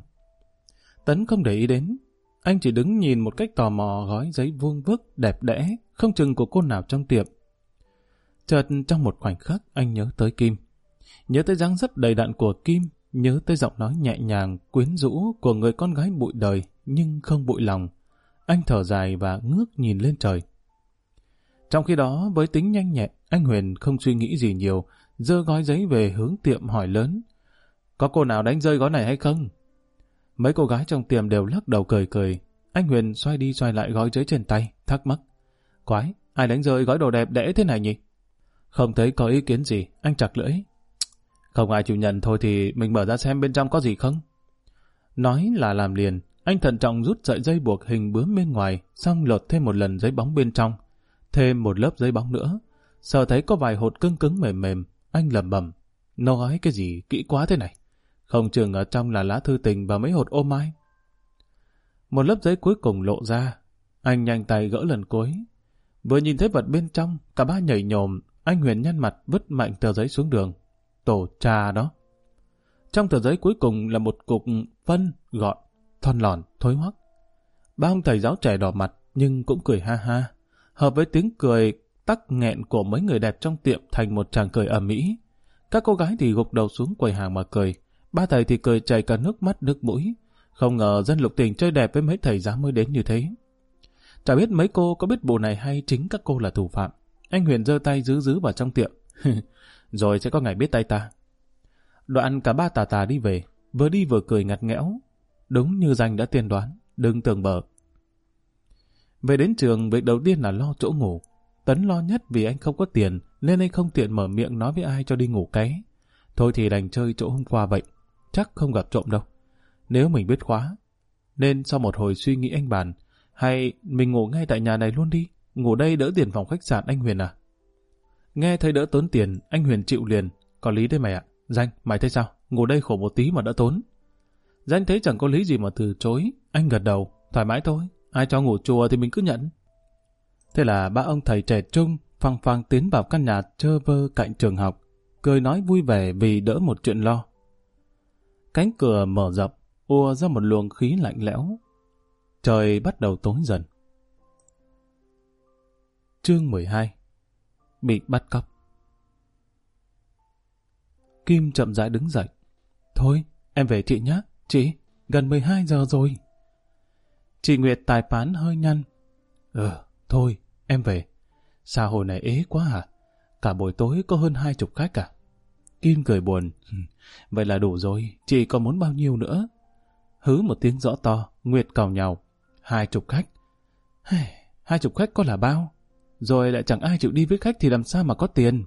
Tấn không để ý đến. Anh chỉ đứng nhìn một cách tò mò gói giấy vuông vức, đẹp đẽ, không chừng của cô nào trong tiệm. Chợt trong một khoảnh khắc anh nhớ tới Kim. Nhớ tới dáng dấp đầy đặn của Kim, nhớ tới giọng nói nhẹ nhàng, quyến rũ của người con gái bụi đời nhưng không bụi lòng. Anh thở dài và ngước nhìn lên trời. Trong khi đó, với tính nhanh nhẹn, anh Huyền không suy nghĩ gì nhiều, giơ gói giấy về hướng tiệm hỏi lớn. Có cô nào đánh rơi gói này hay không? Mấy cô gái trong tiệm đều lắc đầu cười cười. Anh Huyền xoay đi xoay lại gói giấy trên tay, thắc mắc. Quái, ai đánh rơi gói đồ đẹp đẽ thế này nhỉ? Không thấy có ý kiến gì, anh chặt lưỡi. Không ai chịu nhận thôi thì mình mở ra xem bên trong có gì không? Nói là làm liền, anh thận trọng rút sợi dây buộc hình bướm bên ngoài, xong lột thêm một lần giấy bóng bên trong. Thêm một lớp giấy bóng nữa. Sợ thấy có vài hột cứng cứng mềm mềm, anh lẩm bẩm. Nó gói cái gì kỹ quá thế này? Không chừng ở trong là lá thư tình và mấy hột ô mai. Một lớp giấy cuối cùng lộ ra. Anh nhanh tay gỡ lần cuối. Vừa nhìn thấy vật bên trong, cả ba nhảy nhổm. Anh Huyền nhăn mặt vứt mạnh tờ giấy xuống đường. Tổ trà đó. Trong tờ giấy cuối cùng là một cục phân gọn, thon lòn, thối hoắc. Ba ông thầy giáo trẻ đỏ mặt nhưng cũng cười ha ha. Hợp với tiếng cười tắc nghẹn của mấy người đẹp trong tiệm thành một tràng cười ầm ĩ. Các cô gái thì gục đầu xuống quầy hàng mà cười. Ba thầy thì cười chảy cả nước mắt nước mũi. Không ngờ dân Lục Tỉnh chơi đẹp với mấy thầy giáo mới đến như thế. Chả biết mấy cô có biết vụ này hay chính các cô là thủ phạm. Anh Huyền giơ tay giữ vào trong tiệm. Rồi sẽ có ngày biết tay ta. Đoạn cả ba tà tà đi về, vừa đi vừa cười ngặt nghẽo. Đúng như Danh đã tiên đoán, đừng tưởng bở. Về đến trường, việc đầu tiên là lo chỗ ngủ. Tấn lo nhất vì anh không có tiền, nên anh không tiện mở miệng nói với ai cho đi ngủ ké. Thôi thì đành chơi chỗ hôm qua vậy, chắc không gặp trộm đâu. Nếu mình biết khóa. Nên sau một hồi suy nghĩ anh bàn, hay mình ngủ ngay tại nhà này luôn đi, ngủ đây đỡ tiền phòng khách sạn anh Huyền à? Nghe thấy đỡ tốn tiền, anh Huyền chịu liền. Có lý đấy mày ạ. Danh, mày thấy sao? Ngủ đây khổ một tí mà đỡ tốn. Danh thấy chẳng có lý gì mà từ chối. Anh gật đầu, thoải mái thôi. Ai cho ngủ chùa thì mình cứ nhận. Thế là ba ông thầy trẻ trung phăng phăng tiến vào căn nhà trơ vơ cạnh trường học, cười nói vui vẻ vì đỡ một chuyện lo. Cánh cửa mở rộng, ùa ra một luồng khí lạnh lẽo. Trời bắt đầu tối dần. Chương 12. Bị bắt cóc. Kim chậm rãi đứng dậy. Thôi, em về chị nhé. Chị, gần 12 giờ rồi. Chị Nguyệt tài phán hơi nhăn. Thôi, em về. Sao hồi này ế quá hả? Cả buổi tối có hơn 20 khách à? Kim cười buồn. Vậy là đủ rồi, chị còn muốn bao nhiêu nữa? Hứ một tiếng rõ to, Nguyệt càu nhàu. 20 khách? 20 khách có là bao? Rồi lại chẳng ai chịu đi với khách thì làm sao mà có tiền?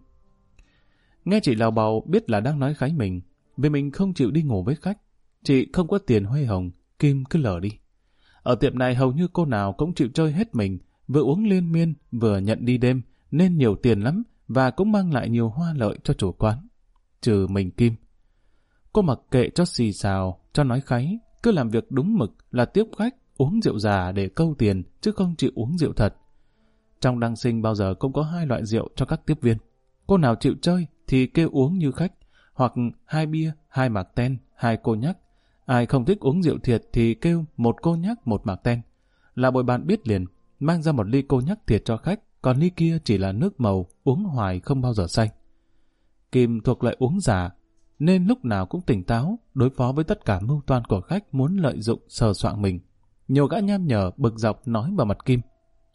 Nghe chị lào bào biết là đang nói khái mình, vì mình không chịu đi ngủ với khách. Chị không có tiền huê hồng, Kim cứ lờ đi. Ở tiệm này hầu như cô nào cũng chịu chơi hết mình, vừa uống liên miên, vừa nhận đi đêm, nên nhiều tiền lắm và cũng mang lại nhiều hoa lợi cho chủ quán. Trừ mình Kim. Cô mặc kệ cho xì xào, cho nói kháy, cứ làm việc đúng mực là tiếp khách, uống rượu già để câu tiền, chứ không chịu uống rượu thật. Trong Đăng Sinh bao giờ cũng có hai loại rượu cho các tiếp viên. Cô nào chịu chơi thì kêu uống như khách, hoặc 2 bia, 2 mạc ten, 2 cô nhắc. Ai không thích uống rượu thiệt thì kêu 1 cô nhắc, 1 mạc ten. Là bồi bạn biết liền, mang ra 1 ly cô nhắc thiệt cho khách, còn ly kia chỉ là nước màu, uống hoài không bao giờ say. Kim thuộc loại uống giả, nên lúc nào cũng tỉnh táo, đối phó với tất cả mưu toan của khách muốn lợi dụng sờ soạng mình. Nhiều gã nham nhở bực dọc nói vào mặt Kim.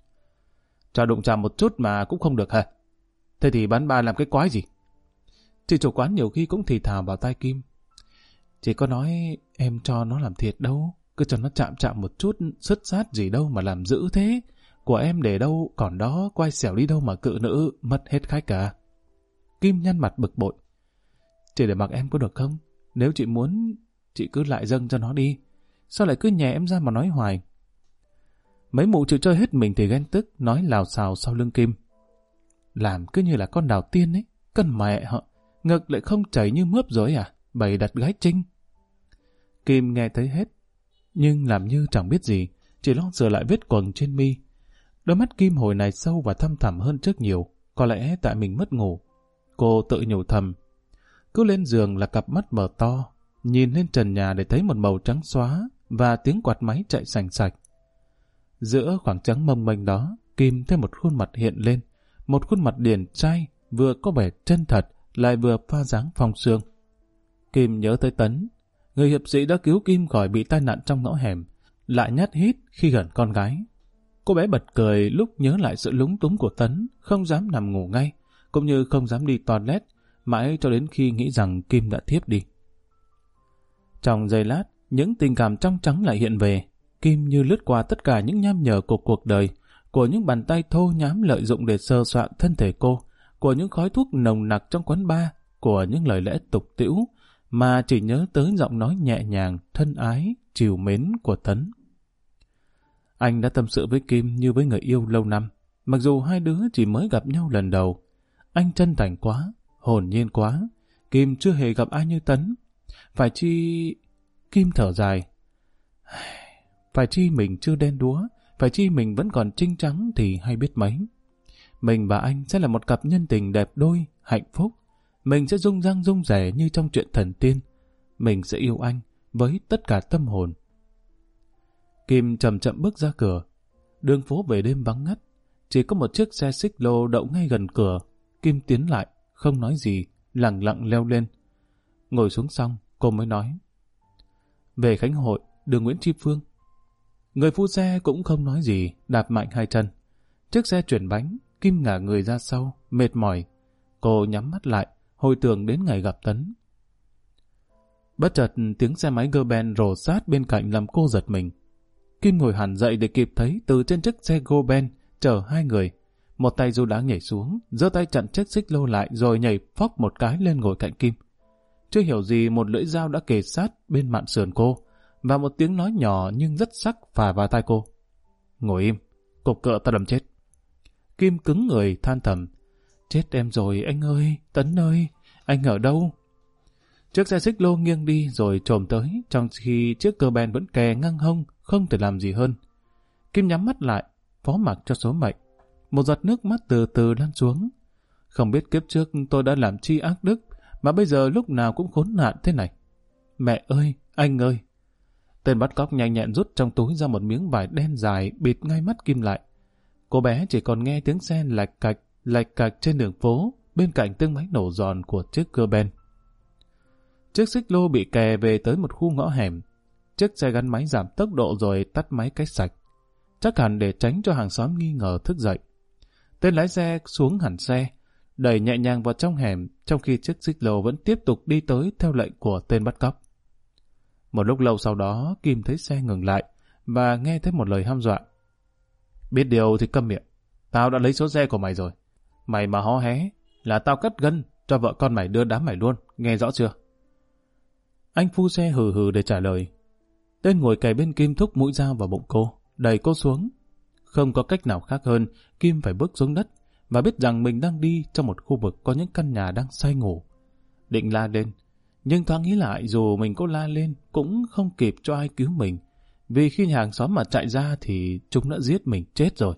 Cho đụng chạm một chút mà cũng không được hả? Thế thì bán ba làm cái quái gì? Chị chủ quán nhiều khi cũng thì thào vào tai Kim. Chị có nói em cho nó làm thiệt đâu, cứ cho nó chạm một chút, sứt sát gì đâu mà làm dữ thế. Của em để đâu, còn đó quay xẻo đi đâu mà cự nữ, mất hết khách cả. Kim nhăn mặt bực bội. Chị để mặc em có được không? Nếu chị muốn, chị cứ lại dâng cho nó đi. Sao lại cứ nhè em ra mà nói hoài? Mấy mụ chịu chơi hết mình thì ghen tức, nói lào xào sau lưng Kim. Làm cứ như là con đào tiên ấy, con mẹ họ, ngực lại không chảy như mướp rồi à, bày đặt gái trinh. Kim nghe thấy hết, nhưng làm như chẳng biết gì, chỉ lo sửa lại vết quầng trên mi. Đôi mắt Kim hồi này sâu và thâm thẳm hơn trước nhiều, có lẽ tại mình mất ngủ. Cô tự nhủ thầm, cứ lên giường là cặp mắt mở to, nhìn lên trần nhà để thấy một màu trắng xóa và tiếng quạt máy chạy sành sạch. Giữa khoảng trắng mông mênh đó, Kim thấy một khuôn mặt hiện lên, một khuôn mặt điển trai, vừa có vẻ chân thật, lại vừa pha dáng phong sương. Kim nhớ tới Tấn, người hiệp sĩ đã cứu Kim khỏi bị tai nạn trong ngõ hẻm, lại nhát hít khi gần con gái. Cô bé bật cười lúc nhớ lại sự lúng túng của Tấn, không dám nằm ngủ ngay, cũng như không dám đi toilet, mãi cho đến khi nghĩ rằng Kim đã thiếp đi. Trong giây lát, những tình cảm trong trắng lại hiện về. Kim như lướt qua tất cả những nham nhở của cuộc đời, của những bàn tay thô nhám lợi dụng để sờ soạn thân thể cô, của những khói thuốc nồng nặc trong quán bar, của những lời lẽ tục tĩu, mà chỉ nhớ tới giọng nói nhẹ nhàng, thân ái, trìu mến của Tấn. Anh đã tâm sự với Kim như với người yêu lâu năm, mặc dù hai đứa chỉ mới gặp nhau lần đầu. Anh chân thành quá, hồn nhiên quá, Kim chưa hề gặp ai như Tấn. Phải chi... Kim thở dài. phải chi mình chưa đen đúa, phải chi mình vẫn còn trinh trắng thì hay biết mấy. Mình và anh sẽ là một cặp nhân tình đẹp đôi, hạnh phúc. Mình sẽ rung răng rung rẻ như trong chuyện thần tiên. Mình sẽ yêu anh với tất cả tâm hồn. Kim chậm chậm bước ra cửa. Đường phố về đêm vắng ngắt. Chỉ có một chiếc xe xích lô đậu ngay gần cửa. Kim tiến lại, không nói gì, lặng lặng leo lên. Ngồi xuống xong, cô mới nói. Về Khánh Hội, đường Nguyễn Tri Phương. Người phu xe cũng không nói gì, đạp mạnh hai chân. Chiếc xe chuyển bánh, Kim ngả người ra sau, mệt mỏi. Cô nhắm mắt lại, hồi tưởng đến ngày gặp Tấn. Bất chợt tiếng xe máy Goben rồ sát bên cạnh làm cô giật mình. Kim ngồi hẳn dậy để kịp thấy từ trên chiếc xe Goben chở hai người. Một tay Du Đáng nhảy xuống, giơ tay chặn chiếc xích lô lại rồi nhảy phóc một cái lên ngồi cạnh Kim. Chưa hiểu gì một lưỡi dao đã kề sát bên mạn sườn cô và một tiếng nói nhỏ nhưng rất sắc phả vào tai cô. Ngồi im, cục cựa ta đâm chết. Kim cứng người than thầm. Chết em rồi anh ơi, Tấn ơi, anh ở đâu? Chiếc xe xích lô nghiêng đi rồi trồm tới, trong khi chiếc cơ ben vẫn kè ngang hông, không thể làm gì hơn. Kim nhắm mắt lại, phó mặc cho số mệnh. Một giọt nước mắt từ từ lăn xuống. Không biết kiếp trước tôi đã làm chi ác đức, mà bây giờ lúc nào cũng khốn nạn thế này. Mẹ ơi, anh ơi! Tên bắt cóc nhanh nhẹn rút trong túi ra một miếng vải đen dài bịt ngay mắt Kim lại. Cô bé chỉ còn nghe tiếng xe lạch cạch trên đường phố, bên cạnh tiếng máy nổ giòn của chiếc cơ ben. Chiếc xích lô bị kè về tới một khu ngõ hẻm. Chiếc xe gắn máy giảm tốc độ rồi tắt máy cách sạch. Chắc hẳn để tránh cho hàng xóm nghi ngờ thức dậy. Tên lái xe xuống hẳn xe, đẩy nhẹ nhàng vào trong hẻm, trong khi chiếc xích lô vẫn tiếp tục đi tới theo lệnh của tên bắt cóc. Một lúc lâu sau đó, Kim thấy xe ngừng lại và nghe thấy một lời hăm dọa. Biết điều thì câm miệng. Tao đã lấy số xe của mày rồi. Mày mà hó hé là tao cắt gân cho vợ con mày đưa đám mày luôn. Nghe rõ chưa? Anh phu xe hừ hừ để trả lời. Tên ngồi kề bên Kim thúc mũi dao vào bụng cô, đẩy cô xuống. Không có cách nào khác hơn, Kim phải bước xuống đất và biết rằng mình đang đi trong một khu vực có những căn nhà đang say ngủ. Định la lên, nhưng thoáng nghĩ lại dù mình có la lên cũng không kịp cho ai cứu mình, vì khi nhà hàng xóm mà chạy ra thì chúng đã giết mình chết rồi.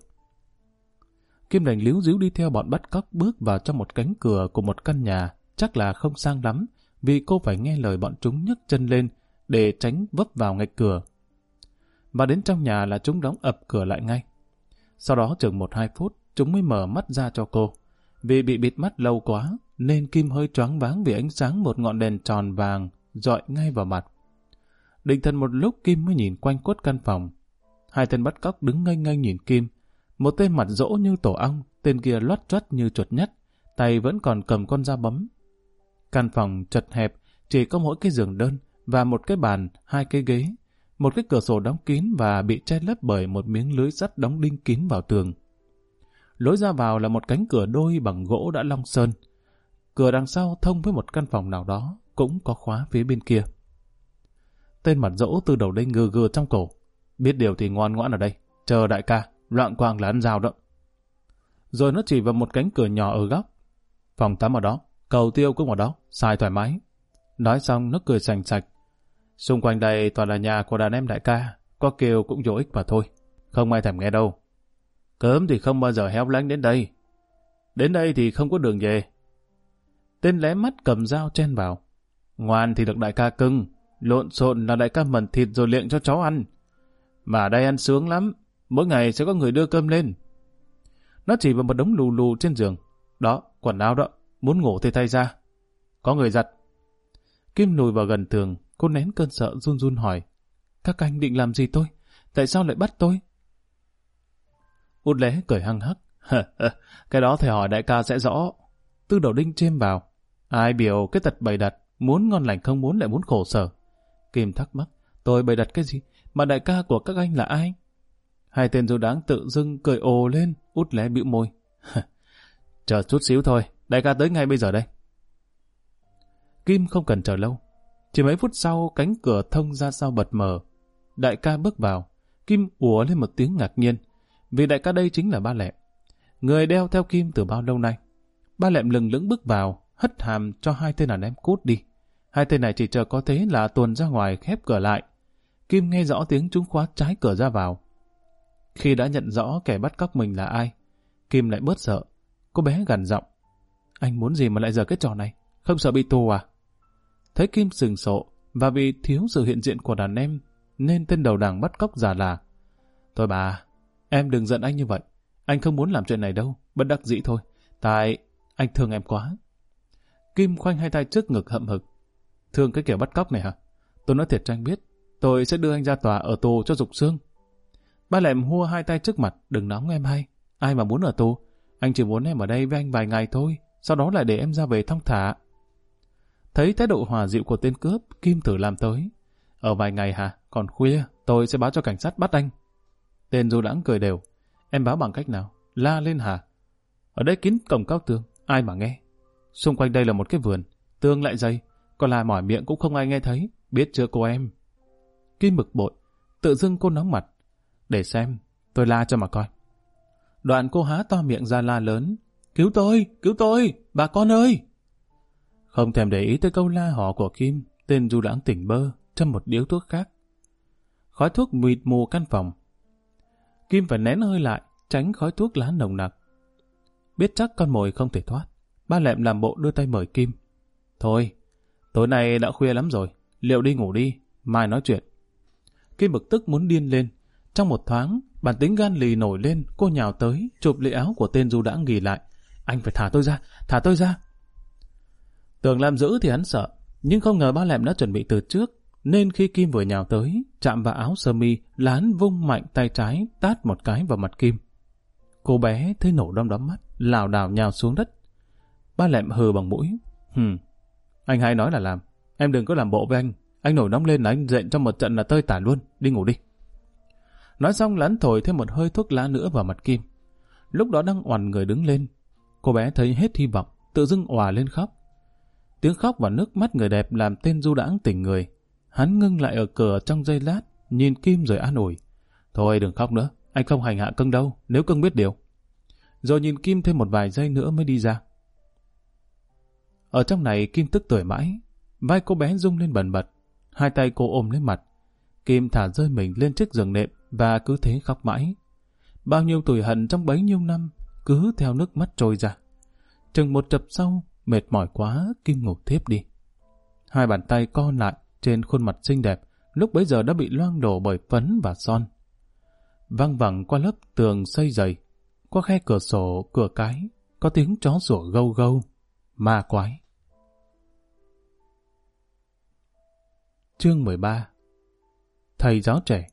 Kim đành líu díu đi theo bọn bắt cóc bước vào trong một cánh cửa của một căn nhà, chắc là không sang lắm, vì cô phải nghe lời bọn chúng nhấc chân lên để tránh vấp vào ngạch cửa. Và đến trong nhà là chúng đóng ập cửa lại ngay. Sau đó chừng 1-2 phút, chúng mới mở mắt ra cho cô. Vì bị bịt mắt lâu quá, nên Kim hơi choáng váng vì ánh sáng một ngọn đèn tròn vàng dọi ngay vào mặt. Định thần một lúc, Kim mới nhìn quanh quất căn phòng. Hai tên bắt cóc đứng ngây ngây nhìn Kim. Một tên mặt dỗ như tổ ong, tên kia loắt choắt như chuột nhắt, tay vẫn còn cầm con dao bấm. Căn phòng chật hẹp, chỉ có mỗi cái giường đơn và một cái bàn, 2 cái ghế, một cái cửa sổ đóng kín và bị che lấp bởi một miếng lưới sắt đóng đinh kín vào tường. Lối ra vào là một cánh cửa đôi bằng gỗ đã long sơn. Cửa đằng sau thông với một căn phòng nào đó, cũng có khóa phía bên kia. Tên mặt dỗ từ đầu đây ngừ ngừ trong cổ. Biết điều thì ngoan ngoãn ở đây, chờ đại ca, loạn quang là ăn rào đó. Rồi nó chỉ vào một cánh cửa nhỏ ở góc. Phòng tắm ở đó, cầu tiêu cũng ở đó, xài thoải mái. Nói xong nó cười sành sạch. Xung quanh đây toàn là nhà của đàn em đại ca, có kêu cũng vô ích mà thôi, không ai thèm nghe đâu. Cớm thì không bao giờ héo lánh đến đây. Đến đây thì không có đường về. Tên lé mắt cầm dao chen vào. Ngoan thì được đại ca cưng, lộn xộn là đại ca mần thịt rồi liệng cho chó ăn. Mà ở đây ăn sướng lắm, mỗi ngày sẽ có người đưa cơm lên. Nó chỉ vào một đống lù lù trên giường. Đó, quần áo đó, muốn ngủ thì thay ra. Có người giặt. Kim lùi vào gần tường, cô nén cơn sợ run run hỏi. Các anh định làm gì tôi? Tại sao lại bắt tôi? Út lé cười hăng hắc. Cái đó thầy hỏi đại ca sẽ rõ. Tư Đầu Đinh chêm vào. Ai biểu cái tật bày đặt, muốn ngon lành không muốn lại muốn khổ sở. Kim thắc mắc. Tôi bày đặt cái gì? Mà đại ca của các anh là ai? Hai tên Du Đáng tự dưng cười ồ lên. Út lé bĩu môi. Chờ chút xíu thôi, đại ca tới ngay bây giờ đây. Kim không cần chờ lâu. Chỉ mấy phút sau, cánh cửa thông ra sau bật mở. Đại ca bước vào. Kim ủa lên một tiếng ngạc nhiên. Vì đại ca đây chính là ba Lẹm, người đeo theo Kim từ bao lâu nay. Ba Lẹm lừng lững bước vào, hất hàm cho hai tên đàn em cút đi. Hai tên này chỉ chờ có thế là tuồn ra ngoài khép cửa lại. Kim nghe rõ tiếng chúng khóa trái cửa ra vào. Khi đã nhận rõ kẻ bắt cóc mình là ai, Kim lại bớt sợ. Cô bé gằn giọng: anh muốn gì mà lại giở cái trò này? Không sợ bị tù à? Thấy Kim sừng sộ, và vì thiếu sự hiện diện của đàn em, nên tên đầu đảng bắt cóc giả là: thôi bà, em đừng giận anh như vậy. Anh không muốn làm chuyện này đâu, bất đắc dĩ thôi. Tại anh thương em quá. Kim khoanh hai tay trước ngực hậm hực. Thương cái kiểu bắt cóc này hả? Tôi nói thiệt cho anh biết, tôi sẽ đưa anh ra tòa ở tù cho rục xương. Ba Lẹm hua hai tay trước mặt: đừng nóng em hay. Ai mà muốn ở tù? Anh chỉ muốn em ở đây với anh vài ngày thôi, sau đó lại để em ra về thong thả. Thấy thái độ hòa dịu của tên cướp, Kim thử làm tới: ở vài ngày hả? Còn khuya, tôi sẽ báo cho cảnh sát bắt anh. Tên du đãng cười đều: em báo bằng cách nào? La lên hả? Ở đây kín cổng cao tường, ai mà nghe? Xung quanh đây là một cái vườn, tường lại dày, còn là mỏi miệng cũng không ai nghe thấy, biết chưa cô em? Kim bực bội, tự dưng cô nóng mặt: để xem, tôi la cho mà coi. Đoạn cô há to miệng ra la lớn: cứu tôi, bà con ơi! Không thèm để ý tới câu la họ của Kim, tên du đãng tỉnh bơ, châm một điếu thuốc khác. Khói thuốc mịt mù căn phòng. Kim phải nén hơi lại, tránh khói thuốc lá nồng nặc. Biết chắc con mồi không thể thoát, Ba Lẹm làm bộ đưa tay mời Kim: thôi, tối nay đã khuya lắm rồi, liệu đi ngủ đi, mai nói chuyện. Kim bực tức muốn điên lên. Trong một thoáng, bản tính gan lì nổi lên, cô nhào tới, chụp lấy áo của tên du đãng ghì lại: anh phải thả tôi ra. Tưởng làm dữ thì hắn sợ, nhưng không ngờ Ba Lẹm đã chuẩn bị từ trước, nên khi Kim vừa nhào tới, chạm vào áo sơ mi là hắn vung mạnh tay trái tát một cái vào mặt Kim. Cô bé thấy nổ đom đóm mắt, lảo đảo nhào xuống đất. Ba Lẹm hừ bằng mũi: anh hay nói là làm, em đừng có làm bộ với anh nổi nóng lên là anh dện trong một trận là tơi tả luôn, đi ngủ đi. Nói xong hắn thổi thêm một hơi thuốc lá nữa vào mặt Kim. Lúc đó đang oằn người đứng lên, cô bé thấy hết hy vọng, tự dưng òa lên khóc. Tiếng khóc và nước mắt người đẹp làm tên du đãng tỉnh người. Hắn ngưng lại ở cửa trong giây lát, nhìn Kim rồi an ủi: thôi đừng khóc nữa, anh không hành hạ cưng đâu, nếu cưng biết điều. Rồi nhìn Kim thêm một vài giây nữa mới đi ra. Ở trong này Kim tức tưởi mãi, vai cô bé rung lên bần bật, hai tay cô ôm lấy mặt. Kim thả rơi mình lên chiếc giường nệm và cứ thế khóc mãi. Bao nhiêu tủi hận trong bấy nhiêu năm cứ theo nước mắt trôi ra. Chừng một chập sau, mệt mỏi quá, Kim ngủ thiếp đi. Hai bàn tay co lại trên khuôn mặt xinh đẹp, lúc bấy giờ đã bị loang đổ bởi phấn và son. Văng vẳng qua lớp tường xây dày, qua khe cửa sổ, cửa cái, có tiếng chó sủa gâu gâu, ma quái. Chương 13. Thầy giáo trẻ.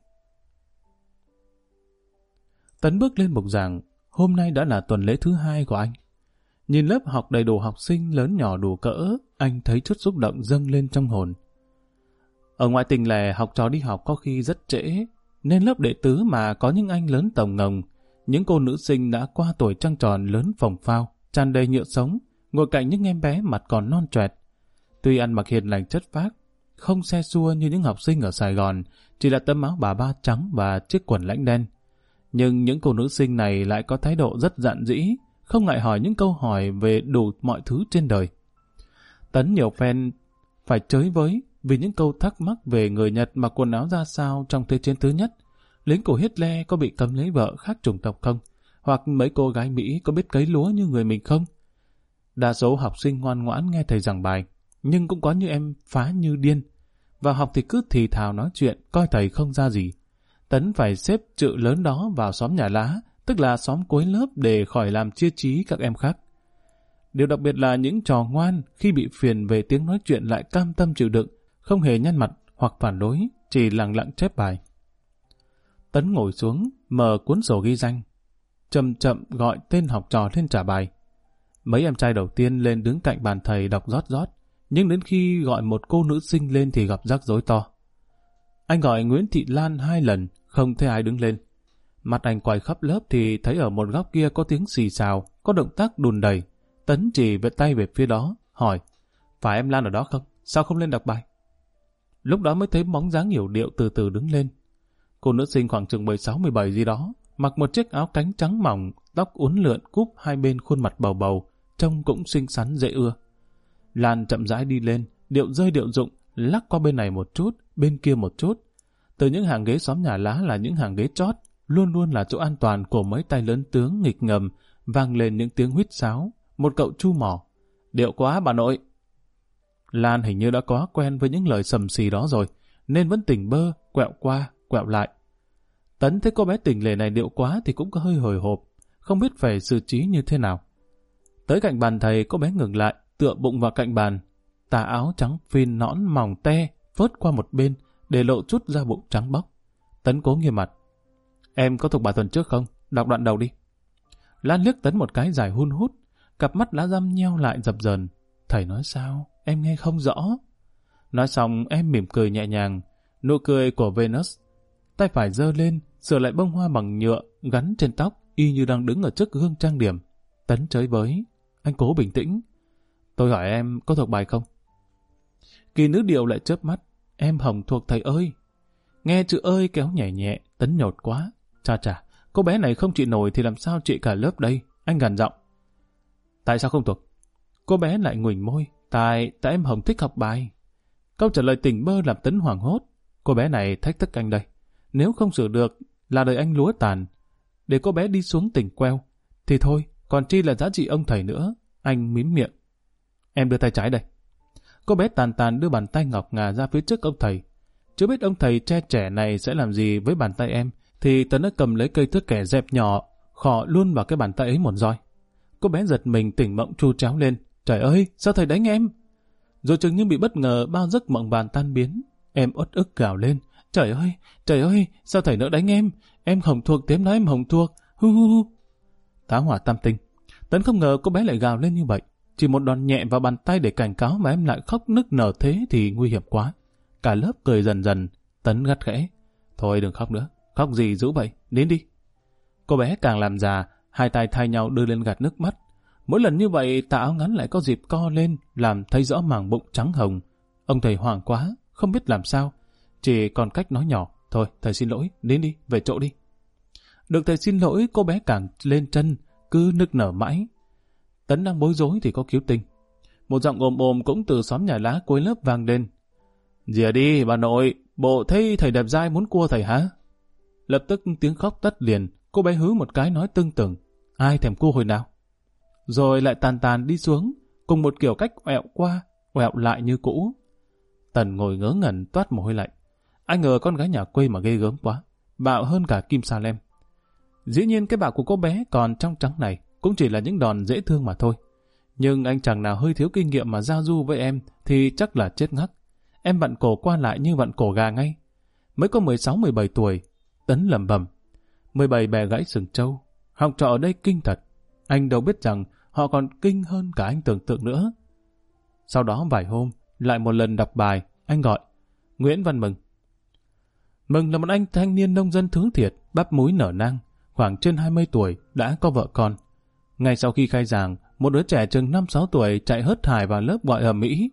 Tấn bước lên bục giảng, hôm nay đã là tuần lễ thứ 2 của anh. Nhìn lớp học đầy đủ học sinh lớn nhỏ đủ cỡ, anh thấy chút xúc động dâng lên trong hồn. Ở ngoại tình lẻ, học trò đi học có khi rất trễ, nên lớp đệ tứ mà có những anh lớn tổng ngồng, những cô nữ sinh đã qua tuổi trăng tròn lớn phồng phao, tràn đầy nhựa sống, ngồi cạnh những em bé mặt còn non choẹt. Tuy ăn mặc hiền lành chất phác, không xe xua như những học sinh ở Sài Gòn, chỉ là tấm áo bà ba trắng và chiếc quần lãnh đen. Nhưng những cô nữ sinh này lại có thái độ rất dạn dĩ, không ngại hỏi những câu hỏi về đủ mọi thứ trên đời. Tấn nhiều phen phải chới với vì những câu thắc mắc về người Nhật mặc quần áo ra sao trong Thế chiến thứ nhất, lính của Hitler có bị cấm lấy vợ khác chủng tộc không, hoặc mấy cô gái Mỹ có biết cấy lúa như người mình không. Đa số học sinh ngoan ngoãn nghe thầy giảng bài, nhưng cũng có như em phá như điên. Vào học thì cứ thì thào nói chuyện, coi thầy không ra gì. Tấn phải xếp chữ lớn đó vào xóm nhà lá, tức là xóm cuối lớp để khỏi làm chia trí các em khác. Điều đặc biệt là những trò ngoan khi bị phiền về tiếng nói chuyện lại cam tâm chịu đựng, không hề nhăn mặt hoặc phản đối, chỉ lặng lặng chép bài. Tấn ngồi xuống, mở cuốn sổ ghi danh, chậm chậm gọi tên học trò lên trả bài. Mấy em trai đầu tiên lên đứng cạnh bàn thầy đọc rót rót, nhưng đến khi gọi một cô nữ sinh lên thì gặp rắc rối to. Anh gọi Nguyễn Thị Lan 2 lần, không thấy ai đứng lên. Mặt anh quay khắp lớp thì thấy ở một góc kia có tiếng xì xào, có động tác đùn đẩy. Tấn chỉ về tay về phía đó, hỏi: phải em Lan ở đó không? Sao không lên đọc bài? Lúc đó mới thấy bóng dáng yểu điệu từ từ đứng lên. Cô nữ sinh khoảng chừng 16-17 gì đó, mặc một chiếc áo cánh trắng mỏng, tóc uốn lượn cúp hai bên khuôn mặt bầu bầu, trông cũng xinh xắn dễ ưa. Lan chậm rãi đi lên, điệu rơi điệu dụng, lắc qua bên này một chút, bên kia một chút. Từ những hàng ghế xóm nhà lá là những hàng ghế chót, luôn luôn là chỗ an toàn của mấy tay lớn tướng nghịch ngầm, vang lên những tiếng huýt sáo, một cậu chu mỏ. Điệu quá bà nội. Lan hình như đã quá quen với những lời sầm xì đó rồi, nên vẫn tỉnh bơ, quẹo qua, quẹo lại. Tấn thấy cô bé tỉnh lề này điệu quá thì cũng có hơi hồi hộp, không biết phải xử trí như thế nào. Tới cạnh bàn thầy, cô bé ngừng lại, tựa bụng vào cạnh bàn. Tà áo trắng phin nõn mỏng te, phớt qua một bên, để lộ chút da bụng trắng bóc. Tấn cố nghiêm mặt. Em có thuộc bài tuần trước không? Đọc đoạn đầu đi. Lan liếc Tấn một cái dài hun hút, cặp mắt lá răm nheo lại dập dờn. Thầy nói sao? Em nghe không rõ. Nói xong em mỉm cười nhẹ nhàng, nụ cười của Venus. Tay phải giơ lên, sửa lại bông hoa bằng nhựa gắn trên tóc, y như đang đứng ở trước gương trang điểm. Tấn chới với. Anh cố bình tĩnh. Tôi hỏi em có thuộc bài không? Kỳ nữ điệu lại chớp mắt. Em Hồng thuộc thầy ơi. Nghe chữ ơi kéo nhẹ nhẹ, Tấn nhột quá. Chà, cô bé này không trị nổi thì làm sao trị cả lớp đây? Anh gằn giọng. Tại sao không thuộc? Cô bé lại nguỳnh môi. Tại em Hồng thích học bài. Câu trả lời tỉnh bơ làm Tấn hoảng hốt. Cô bé này thách thức anh đây. Nếu không sửa được là đời anh lúa tàn. Để cô bé đi xuống tỉnh queo thì thôi, còn chi là giá trị ông thầy nữa. Anh mím miệng. Em đưa tay trái đây. Cô bé tàn tàn đưa bàn tay ngọc ngà ra phía trước ông thầy. Chưa biết ông thầy tre trẻ này sẽ làm gì với bàn tay em, thì Tấn đã cầm lấy cây thước kẻ dẹp nhỏ, khọ luôn vào cái bàn tay ấy một roi. Cô bé giật mình tỉnh mộng tru tréo lên. Trời ơi, sao thầy đánh em? Rồi chừng như bị bất ngờ bao giấc mộng bàn tan biến. Em uất ức gào lên. Trời ơi, sao thầy nỡ đánh em? Em Hồng thuộc, tếm nói em Hồng thuộc. Hu hu hu. Tá hỏa tam tinh. Tấn không ngờ cô bé lại gào lên như vậy. Chỉ một đòn nhẹ vào bàn tay để cảnh cáo mà em lại khóc nức nở thế thì nguy hiểm quá. Cả lớp cười dần dần. Tấn gắt khẽ. Thôi đừng khóc nữa. Khóc gì dữ vậy? Đến đi. Cô bé càng làm già, hai tay thay nhau đưa lên gạt nước mắt. Mỗi lần như vậy tà áo ngắn lại có dịp co lên, làm thấy rõ màng bụng trắng hồng. Ông thầy hoảng quá, không biết làm sao. Chỉ còn cách nói nhỏ. Thôi, thầy xin lỗi, đến đi, về chỗ đi. Được thầy xin lỗi, cô bé càng lên chân, cứ nức nở mãi. Tấn đang bối rối thì có cứu tinh. Một giọng ồm ồm cũng từ xóm nhà lá cuối lớp vang lên. Dìa đi, bà nội, bộ thấy thầy đẹp dai muốn cua thầy hả? Lập tức tiếng khóc tắt liền, cô bé hứ một cái nói tưng tửng. Ai thèm cua hồi nào? Rồi lại tàn tàn đi xuống, cùng một kiểu cách oẹo qua, oẹo lại như cũ. Tần ngồi ngớ ngẩn toát mồ hôi lạnh. Anh ngờ con gái nhà quê mà ghê gớm quá, bạo hơn cả Kim Sa Lem. Dĩ nhiên cái bạo của cô bé còn trong trắng này cũng chỉ là những đòn dễ thương mà thôi. Nhưng anh chàng nào hơi thiếu kinh nghiệm mà giao du với em thì chắc là chết ngắc. Em vặn cổ qua lại như vặn cổ gà ngay. Mới có 16-17 tuổi, Tấn lẩm bẩm. 17 bè gãy sừng trâu. Học trò ở đây kinh thật. Anh đâu biết rằng họ còn kinh hơn cả anh tưởng tượng nữa. Sau đó vài hôm, lại một lần đọc bài, anh gọi. Nguyễn Văn Mừng. Mừng là một anh thanh niên nông dân thướng thiệt, bắp múi nở nang, khoảng trên 20 tuổi, đã có vợ con. Ngay sau khi khai giảng, một đứa trẻ chừng 5-6 tuổi chạy hớt hải vào lớp gọi ầm ĩ.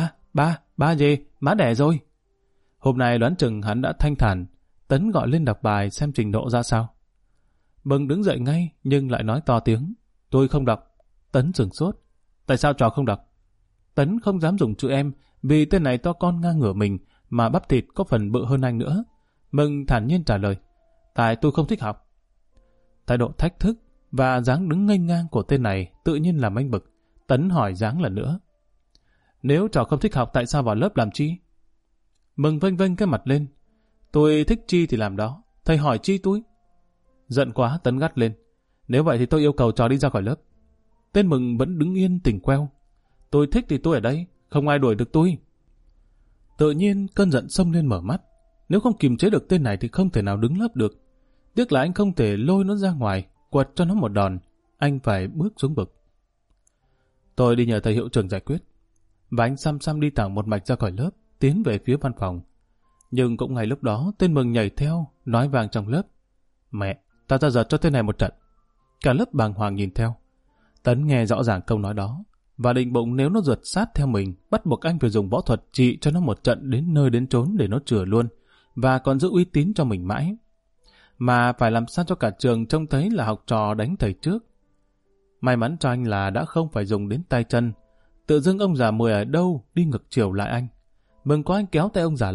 Ba gì, má đẻ rồi. Hôm nay đoán chừng hắn đã thanh thản. Tấn gọi lên đọc bài xem trình độ ra sao. Mừng đứng dậy ngay nhưng lại nói to tiếng. Tôi không đọc. Tấn sửng sốt. Tại sao trò không đọc? Tấn không dám dùng chữ em vì tên này to con ngang ngửa mình mà bắp thịt có phần bự hơn anh nữa. Mừng thản nhiên trả lời. Tại tôi không thích học. Thái độ thách thức và dáng đứng nghênh ngang của tên này tự nhiên làm anh bực. Tấn hỏi dáng lần nữa. Nếu trò không thích học tại sao vào lớp làm chi? Mừng vênh vênh cái mặt lên. Tôi thích chi thì làm đó. Thầy hỏi chi tôi? Giận quá Tấn gắt lên. Nếu vậy thì tôi yêu cầu trò đi ra khỏi lớp. Tên Mừng vẫn đứng yên tỉnh queo. Tôi thích thì tôi ở đây, không ai đuổi được tôi. Tự nhiên cơn giận xông lên mở mắt. Nếu không kiềm chế được tên này thì không thể nào đứng lớp được. Tiếc là anh không thể lôi nó ra ngoài, quật cho nó một đòn. Anh phải bước xuống vực. Tôi đi nhờ thầy hiệu trưởng giải quyết. Và anh xăm đi thẳng một mạch ra khỏi lớp, tiến về phía văn phòng. Nhưng cũng ngay lúc đó, tên Mừng nhảy theo, nói vang trong lớp. Mẹ, ta ra giật cho tên này một trận. Cả lớp bàng hoàng nhìn theo. Tấn nghe rõ ràng câu nói đó, và định bụng nếu nó rượt sát theo mình, bắt buộc anh phải dùng võ thuật trị cho nó một trận đến nơi đến chốn để nó chừa luôn, và còn giữ uy tín cho mình mãi. Mà phải làm sao cho cả trường trông thấy là học trò đánh thầy trước. May mắn cho anh là đã không phải dùng đến tay chân. Tự dưng ông già Mười ở đâu đi ngược chiều lại anh. Mừng quá anh kéo tay ông già lại,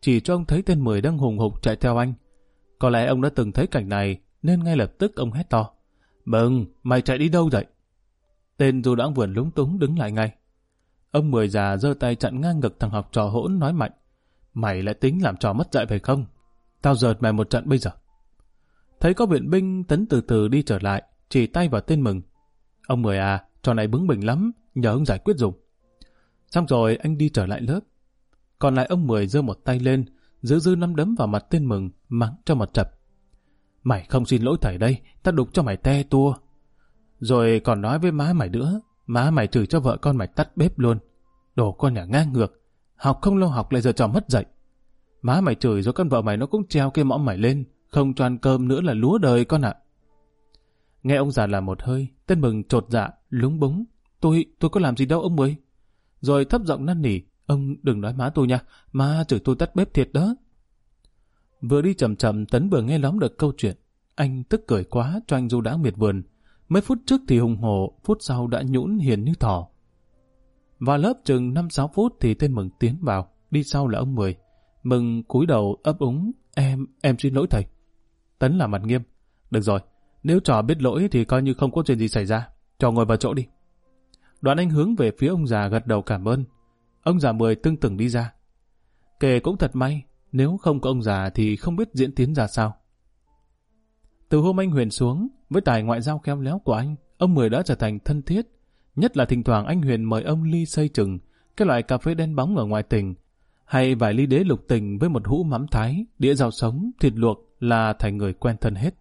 chỉ cho ông thấy tên Mười đang hùng hục chạy theo anh. Có lẽ ông đã từng thấy cảnh này, nên ngay lập tức ông hét to. Mừng, mày chạy đi đâu vậy? Tên Du Đãng Vườn lúng túng đứng lại ngay. Ông Mười già giơ tay chặn ngang ngực thằng học trò hỗn nói mạnh. Mày lại tính làm trò mất dạy phải không? Tao giợt mày một trận bây giờ. Thấy có viện binh, Tấn từ từ đi trở lại, chỉ tay vào tên Mừng. Ông Mười à, trò này bướng bỉnh lắm, nhờ ông giải quyết dùm. Xong rồi anh đi trở lại lớp. Còn lại ông Mười giơ một tay lên, dư nắm đấm vào mặt tên Mừng, mắng cho một chập. Mày không xin lỗi thầy đây, tao đục cho mày te tua. Rồi còn nói với má mày nữa, má mày chửi cho vợ con mày tắt bếp luôn. Đồ con nhà ngang ngược, học không lâu học lại giờ trò mất dạy. Má mày chửi rồi con vợ mày nó cũng treo cái mõm mày lên, không cho ăn cơm nữa là lúa đời con ạ. Nghe ông già làm một hơi, tên Mừng chột dạ, lúng búng. Tôi có làm gì đâu ông Mười. Rồi thấp giọng năn nỉ, ông đừng nói má tôi nha, má chửi tôi tắt bếp thiệt đó. Vừa đi chậm chậm, Tấn vừa nghe lóm được câu chuyện. Anh tức cười quá cho anh Du Đãng miệt vườn. Mấy phút trước thì hùng hổ, phút sau đã nhũn hiền như thỏ. Vào lớp chừng 5-6 phút thì tên Mừng tiến vào, đi sau là ông Mười. Mừng cúi đầu ấp úng, em xin lỗi thầy. Tấn làm mặt nghiêm. Được rồi, nếu trò biết lỗi thì coi như không có chuyện gì xảy ra, trò ngồi vào chỗ đi. Đoạn anh hướng về phía ông già gật đầu cảm ơn. Ông già Mười tưng tửng đi ra. Kể cũng thật may, nếu không có ông già thì không biết diễn tiến ra sao. Từ hôm anh Huyền xuống, với tài ngoại giao khéo léo của anh, ông Mười đã trở thành thân thiết. Nhất là thỉnh thoảng anh Huyền mời ông ly xây chừng, cái loại cà phê đen bóng ở ngoài tỉnh, hay vài ly đế lục tình với một hũ mắm thái, đĩa rau sống, thịt luộc là thành người quen thân hết.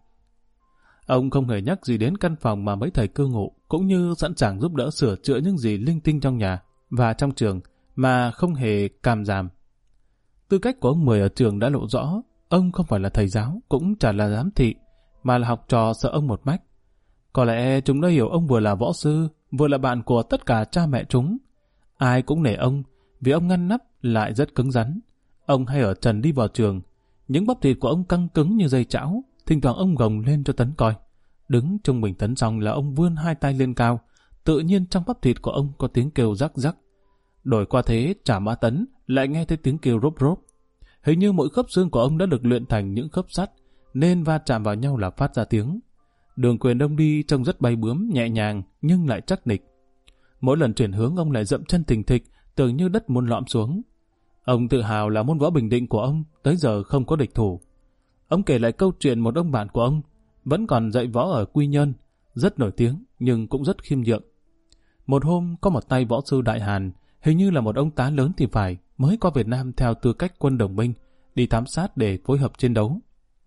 Ông không hề nhắc gì đến căn phòng mà mấy thầy cư ngụ, cũng như sẵn sàng giúp đỡ sửa chữa những gì linh tinh trong nhà và trong trường, mà không hề càm giảm. Tư cách của ông Mười ở trường đã lộ rõ, ông không phải là thầy giáo, cũng chả là giám thị, mà là học trò sợ ông một mách. Có lẽ chúng đã hiểu ông vừa là võ sư, vừa là bạn của tất cả cha mẹ chúng. Ai cũng nể ông, vì ông ngăn nắp lại rất cứng rắn. Ông hay ở trần đi vào trường, những bắp thịt của ông căng cứng như dây chảo, thỉnh thoảng ông gồng lên cho Tấn coi. Đứng trung bình Tấn xong là ông vươn hai tay lên cao, tự nhiên trong bắp thịt của ông có tiếng kêu rắc rắc. Đổi qua thế, trả mã Tấn lại nghe thấy tiếng kêu rốp rốp. Hình như mỗi khớp xương của ông đã được luyện thành những khớp sắt, nên va chạm vào nhau là phát ra tiếng. Đường quyền ông đi trông rất bay bướm, nhẹ nhàng nhưng lại chắc nịch. Mỗi lần chuyển hướng ông lại dậm chân thình thịch, tưởng như đất muốn lõm xuống. Ông tự hào là môn võ bình định của ông tới giờ không có địch thủ. Ông kể lại câu chuyện một ông bạn của ông vẫn còn dạy võ ở Quy Nhơn, rất nổi tiếng nhưng cũng rất khiêm nhượng. Một hôm có một tay võ sư Đại Hàn, hình như là một ông tá lớn thì phải, mới qua Việt Nam theo tư cách quân đồng minh, đi thám sát để phối hợp chiến đấu.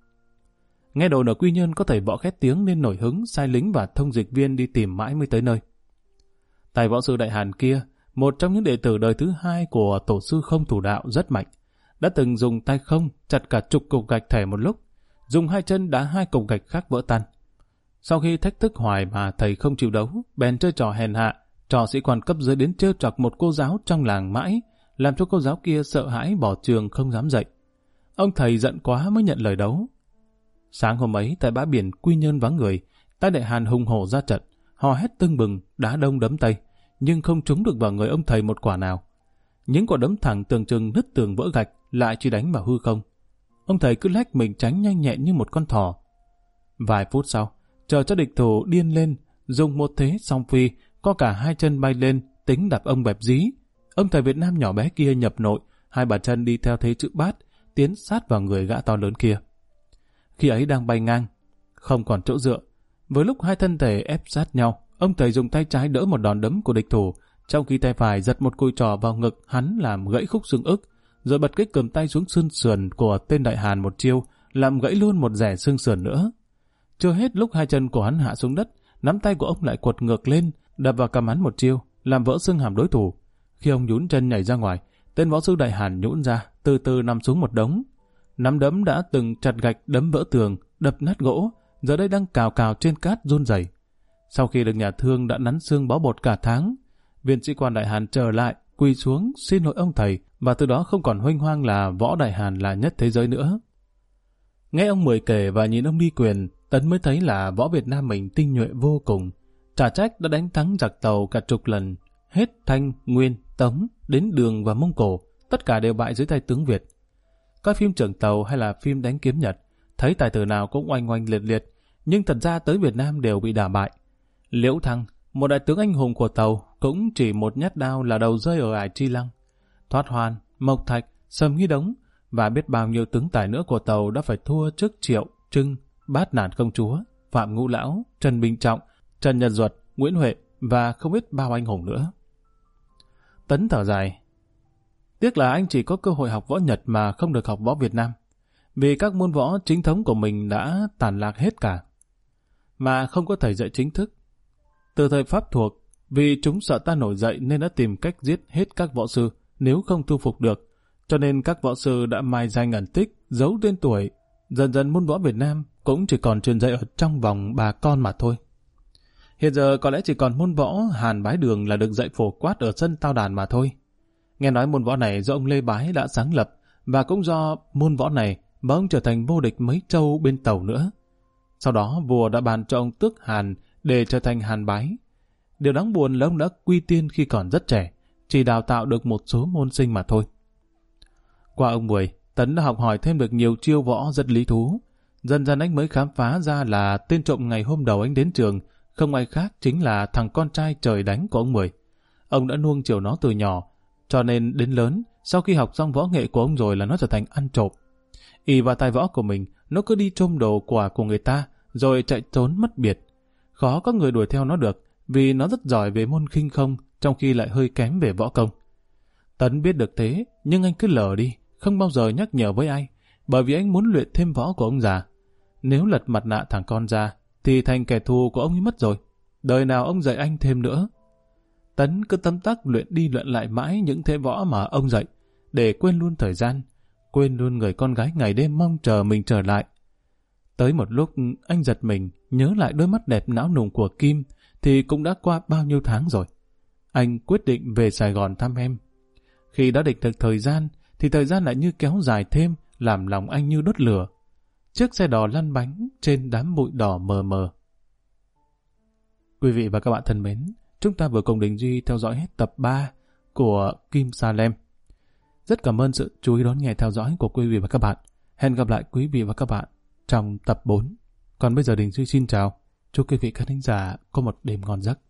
Nghe đồn ở Quy Nhơn có thầy võ khét tiếng nên nổi hứng sai lính và thông dịch viên đi tìm mãi mới tới nơi. Tay võ sư Đại Hàn kia, một trong những đệ tử đời thứ hai của tổ sư Không Thủ Đạo rất mạnh, đã từng dùng tay không chặt cả chục cục gạch thể một lúc, dùng hai chân đá hai cục gạch khác vỡ tan. Sau khi thách thức hoài mà thầy không chịu đấu, bèn chơi trò hèn hạ, trò sĩ quan cấp dưới đến trêu chọc một cô giáo trong làng mãi, làm cho cô giáo kia sợ hãi bỏ trường không dám dạy. Ông thầy giận quá mới nhận lời đấu. Sáng hôm ấy tại bãi biển Quy Nhơn vắng người, tay Đại Hàn hùng hổ ra trận, hò hét tưng bừng, đá đông đấm tây, nhưng không trúng được vào người ông thầy một quả nào. Những quả đấm thẳng tưởng chừng nứt tường vỡ gạch lại chỉ đánh vào hư không. Ông thầy cứ lách mình tránh nhanh nhẹn như một con thỏ. Vài phút sau, chờ cho địch thủ điên lên, dùng một thế song phi, co cả hai chân bay lên, tính đạp ông bẹp dí. Ông thầy Việt Nam nhỏ bé kia nhập nội, hai bàn chân đi theo thế chữ bát, tiến sát vào người gã to lớn kia. Khi ấy đang bay ngang, không còn chỗ dựa. Với lúc hai thân thể ép sát nhau, ông thầy dùng tay trái đỡ một đòn đấm của địch thủ, trong khi tay phải giật một cùi trò vào ngực hắn làm gãy khúc xương ức, rồi bật kích cầm tay xuống xương sườn của tên Đại Hàn một chiêu, làm gãy luôn một rẻ xương sườn nữa. Chưa hết lúc hai chân của hắn hạ xuống đất, nắm tay của ông lại quật ngược lên, đập vào cằm hắn một chiêu, làm vỡ xương hàm đối thủ. Khi ông nhún chân nhảy ra ngoài, tên võ sư Đại Hàn nhũn ra, từ từ nằm xuống một đống. Nắm đấm đã từng chặt gạch đấm vỡ tường, đập nát gỗ, giờ đây đang cào cào trên cát run rẩy. Sau khi được nhà thương đã nắn xương bó bột cả tháng, viên sĩ quan Đại Hàn trở lại, quỳ xuống xin lỗi ông thầy, và từ đó không còn huênh hoang là võ Đại Hàn là nhất thế giới nữa. Nghe ông Mười kể và nhìn ông đi quyền, Tấn mới thấy là võ Việt Nam mình tinh nhuệ vô cùng. Chả trách đã đánh thắng giặc Tàu cả chục lần, hết Thanh, Nguyên, Tống, đến Đường và Mông Cổ, tất cả đều bại dưới tay tướng Việt. coi phim Trưởng Tàu hay là phim đánh kiếm Nhật, thấy tài tử nào cũng oanh oanh liệt liệt, nhưng thật ra tới Việt Nam đều bị đả bại. Liễu Thăng, một đại tướng anh hùng của Tàu, cũng chỉ một nhát đao là đầu rơi ở ải Chi Lăng. Thoát Hoan, Mộc Thạch, Sầm Nghi Đống và biết bao nhiêu tướng tài nữa của Tàu đã phải thua trước Triệu, Trưng, Bát Nản Công Chúa, Phạm Ngũ Lão, Trần Bình Trọng, Trần Nhật Duật, Nguyễn Huệ và không biết bao anh hùng nữa. Tấn thở dài. Tiếc là anh chỉ có cơ hội học võ Nhật mà không được học võ Việt Nam, vì các môn võ chính thống của mình đã tàn lạc hết cả, mà không có thầy dạy chính thức. Từ thời Pháp thuộc, vì chúng sợ ta nổi dậy nên đã tìm cách giết hết các võ sư nếu không thu phục được, cho nên các võ sư đã mai danh ẩn tích, giấu tên tuổi. Dần dần môn võ Việt Nam cũng chỉ còn truyền dạy ở trong vòng bà con mà thôi. Hiện giờ có lẽ chỉ còn môn võ Hàn Bái Đường là được dạy phổ quát ở sân Tao Đàn mà thôi. Nghe nói môn võ này do ông Lê Bái đã sáng lập, và cũng do môn võ này mà ông trở thành vô địch mấy châu bên Tàu nữa. Sau đó vua đã ban cho ông tước Hàn để trở thành Hàn Bái. Điều đáng buồn là ông đã quy tiên khi còn rất trẻ, chỉ đào tạo được một số môn sinh mà thôi. Qua ông Mười, Tấn đã học hỏi thêm được nhiều chiêu võ rất lý thú. Dần dần anh mới khám phá ra là tên trộm ngày hôm đầu anh đến trường không ai khác chính là thằng con trai trời đánh của ông Mười. Ông đã nuông chiều nó từ nhỏ, cho nên đến lớn, sau khi học xong võ nghệ của ông rồi là nó trở thành ăn trộm. Ỷ vào tài võ của mình, nó cứ đi trộm đồ quả của người ta, rồi chạy trốn mất biệt. Khó có người đuổi theo nó được, vì nó rất giỏi về môn khinh không, trong khi lại hơi kém về võ công. Tấn biết được thế, nhưng anh cứ lờ đi, không bao giờ nhắc nhở với ai, bởi vì anh muốn luyện thêm võ của ông già. Nếu lật mặt nạ thằng con ra, thì thành kẻ thù của ông ấy mất rồi. Đời nào ông dạy anh thêm nữa. Tấn cứ tấm tắc luyện đi luyện lại mãi những thế võ mà ông dạy, để quên luôn thời gian, quên luôn người con gái ngày đêm mong chờ mình trở lại. Tới một lúc anh giật mình, nhớ lại đôi mắt đẹp não nùng của Kim, thì cũng đã qua bao nhiêu tháng rồi. Anh quyết định về Sài Gòn thăm em. Khi đã định được thời gian, thì thời gian lại như kéo dài thêm, làm lòng anh như đốt lửa. Chiếc xe đò lăn bánh trên đám bụi đỏ mờ mờ. Quý vị và các bạn thân mến, chúng ta vừa cùng Đình Duy theo dõi hết tập 3 của Kim Sa Lem. Rất cảm ơn sự chú ý đón nghe theo dõi của quý vị và các bạn. Hẹn gặp lại quý vị và các bạn trong tập 4. Còn bây giờ Đình Duy xin chào. Chúc quý vị khán thính giả có một đêm ngon giấc.